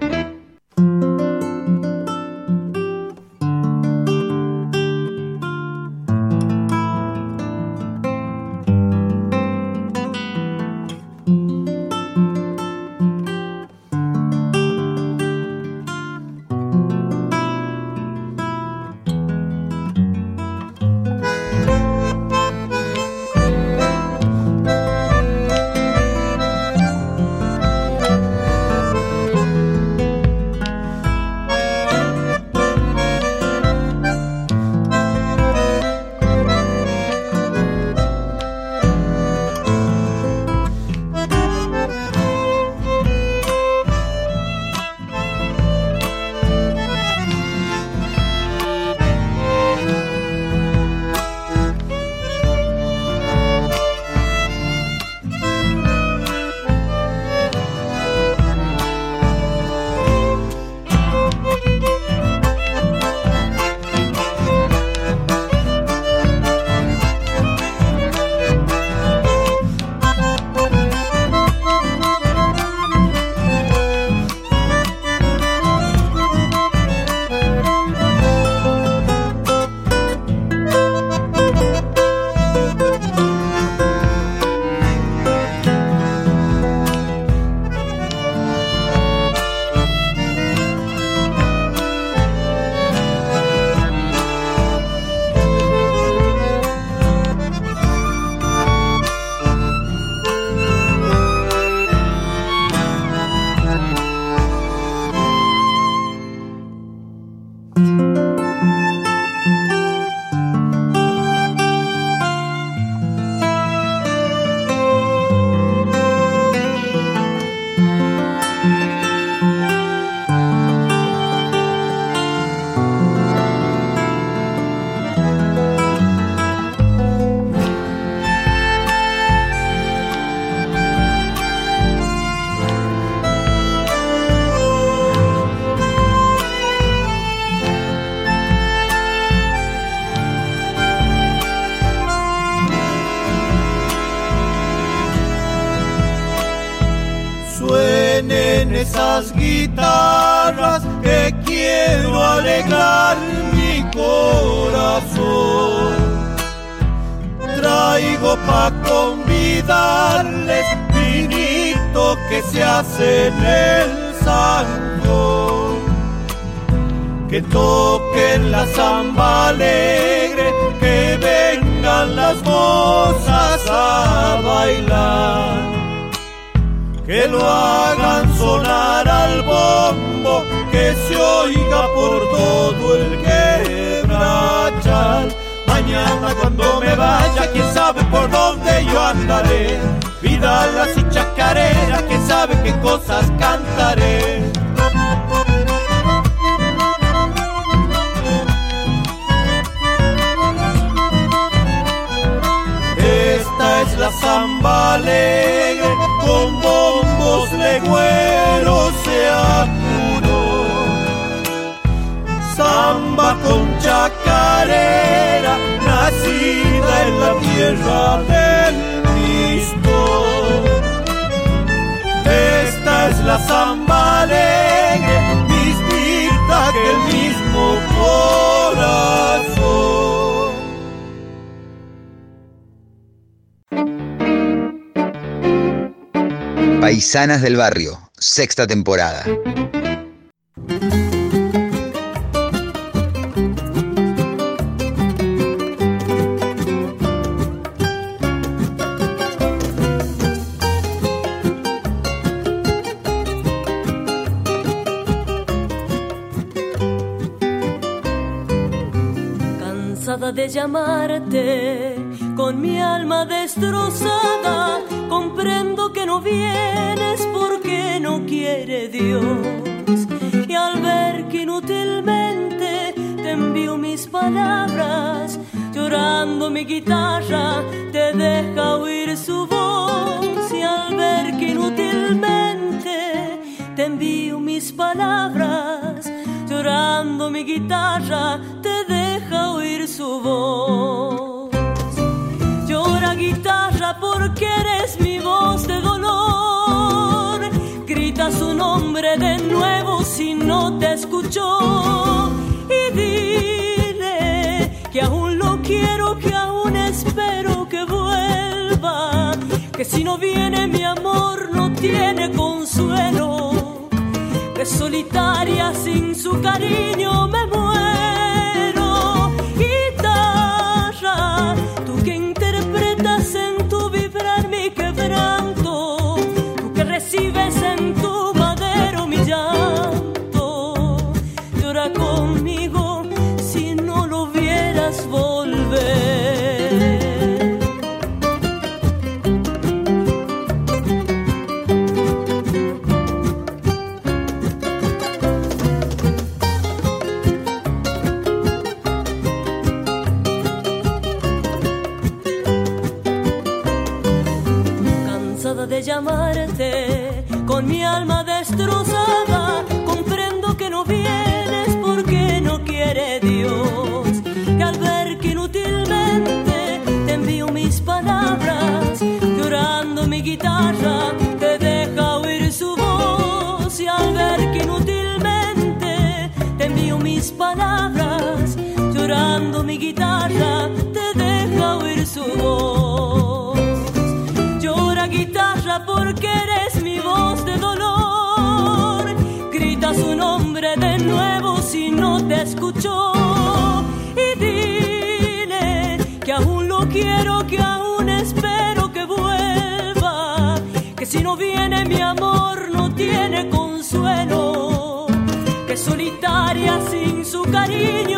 Esas guitarras que quiero alegrar mi corazón. Traigo pa' convidarles vinito que se hace en el zanjón. Que toquen la samba alegre, que vengan las mozas a bailar. Que lo hagan sonar al bombo, que se oiga por todo el Quebrachal. Mañana cuando me vaya, quién sabe por dónde yo andaré. Vidalas y chacareras, quién sabe qué cosas cantaré. Esta es la samba alegre, con bombos legüeros se apuró. Samba con chacarera, nacida en la tierra del Cristo. Esta es la samba alegre, distinta que el mismo corazón. Paisanas del Barrio, sexta temporada. Cansada de llamarte, con mi alma destrozada, comprendo que no vienes porque no quiere Dios. Y al ver que inútilmente te envío mis palabras, yo llorando mi guitarra te deja oír su voz, y al ver que inútilmente te envío mis palabras, llorando mi guitarra te deja oír su voz. Llora guitarra porque eres mi voz de dolor, grita su nombre de nuevo si no te escuchó, y dile que aún lo quiero, que aún espero que vuelva, que si no viene mi amor no tiene consuelo, que solitaria sin su cariño me muero. Guitarra, tú que interpretas en tu vibrar mi quebranto, tú que recibes en tu madero mi llanto, llora conmigo si no lo vieras volver. De llamarte con mi alma destrozada, comprendo que no vienes porque no quiere Dios, y al ver que inútilmente te envío mis palabras, llorando mi guitarra te deja oír su voz, y al ver que inútilmente te envío mis palabras, llorando mi guitarra te deja oír su voz. Llora guitarra porque eres mi voz de dolor, grita su nombre de nuevo si no te escuchó, y dile que aún lo quiero, que aún espero que vuelva, que si no viene mi amor no tiene consuelo, que solitaria sin su cariño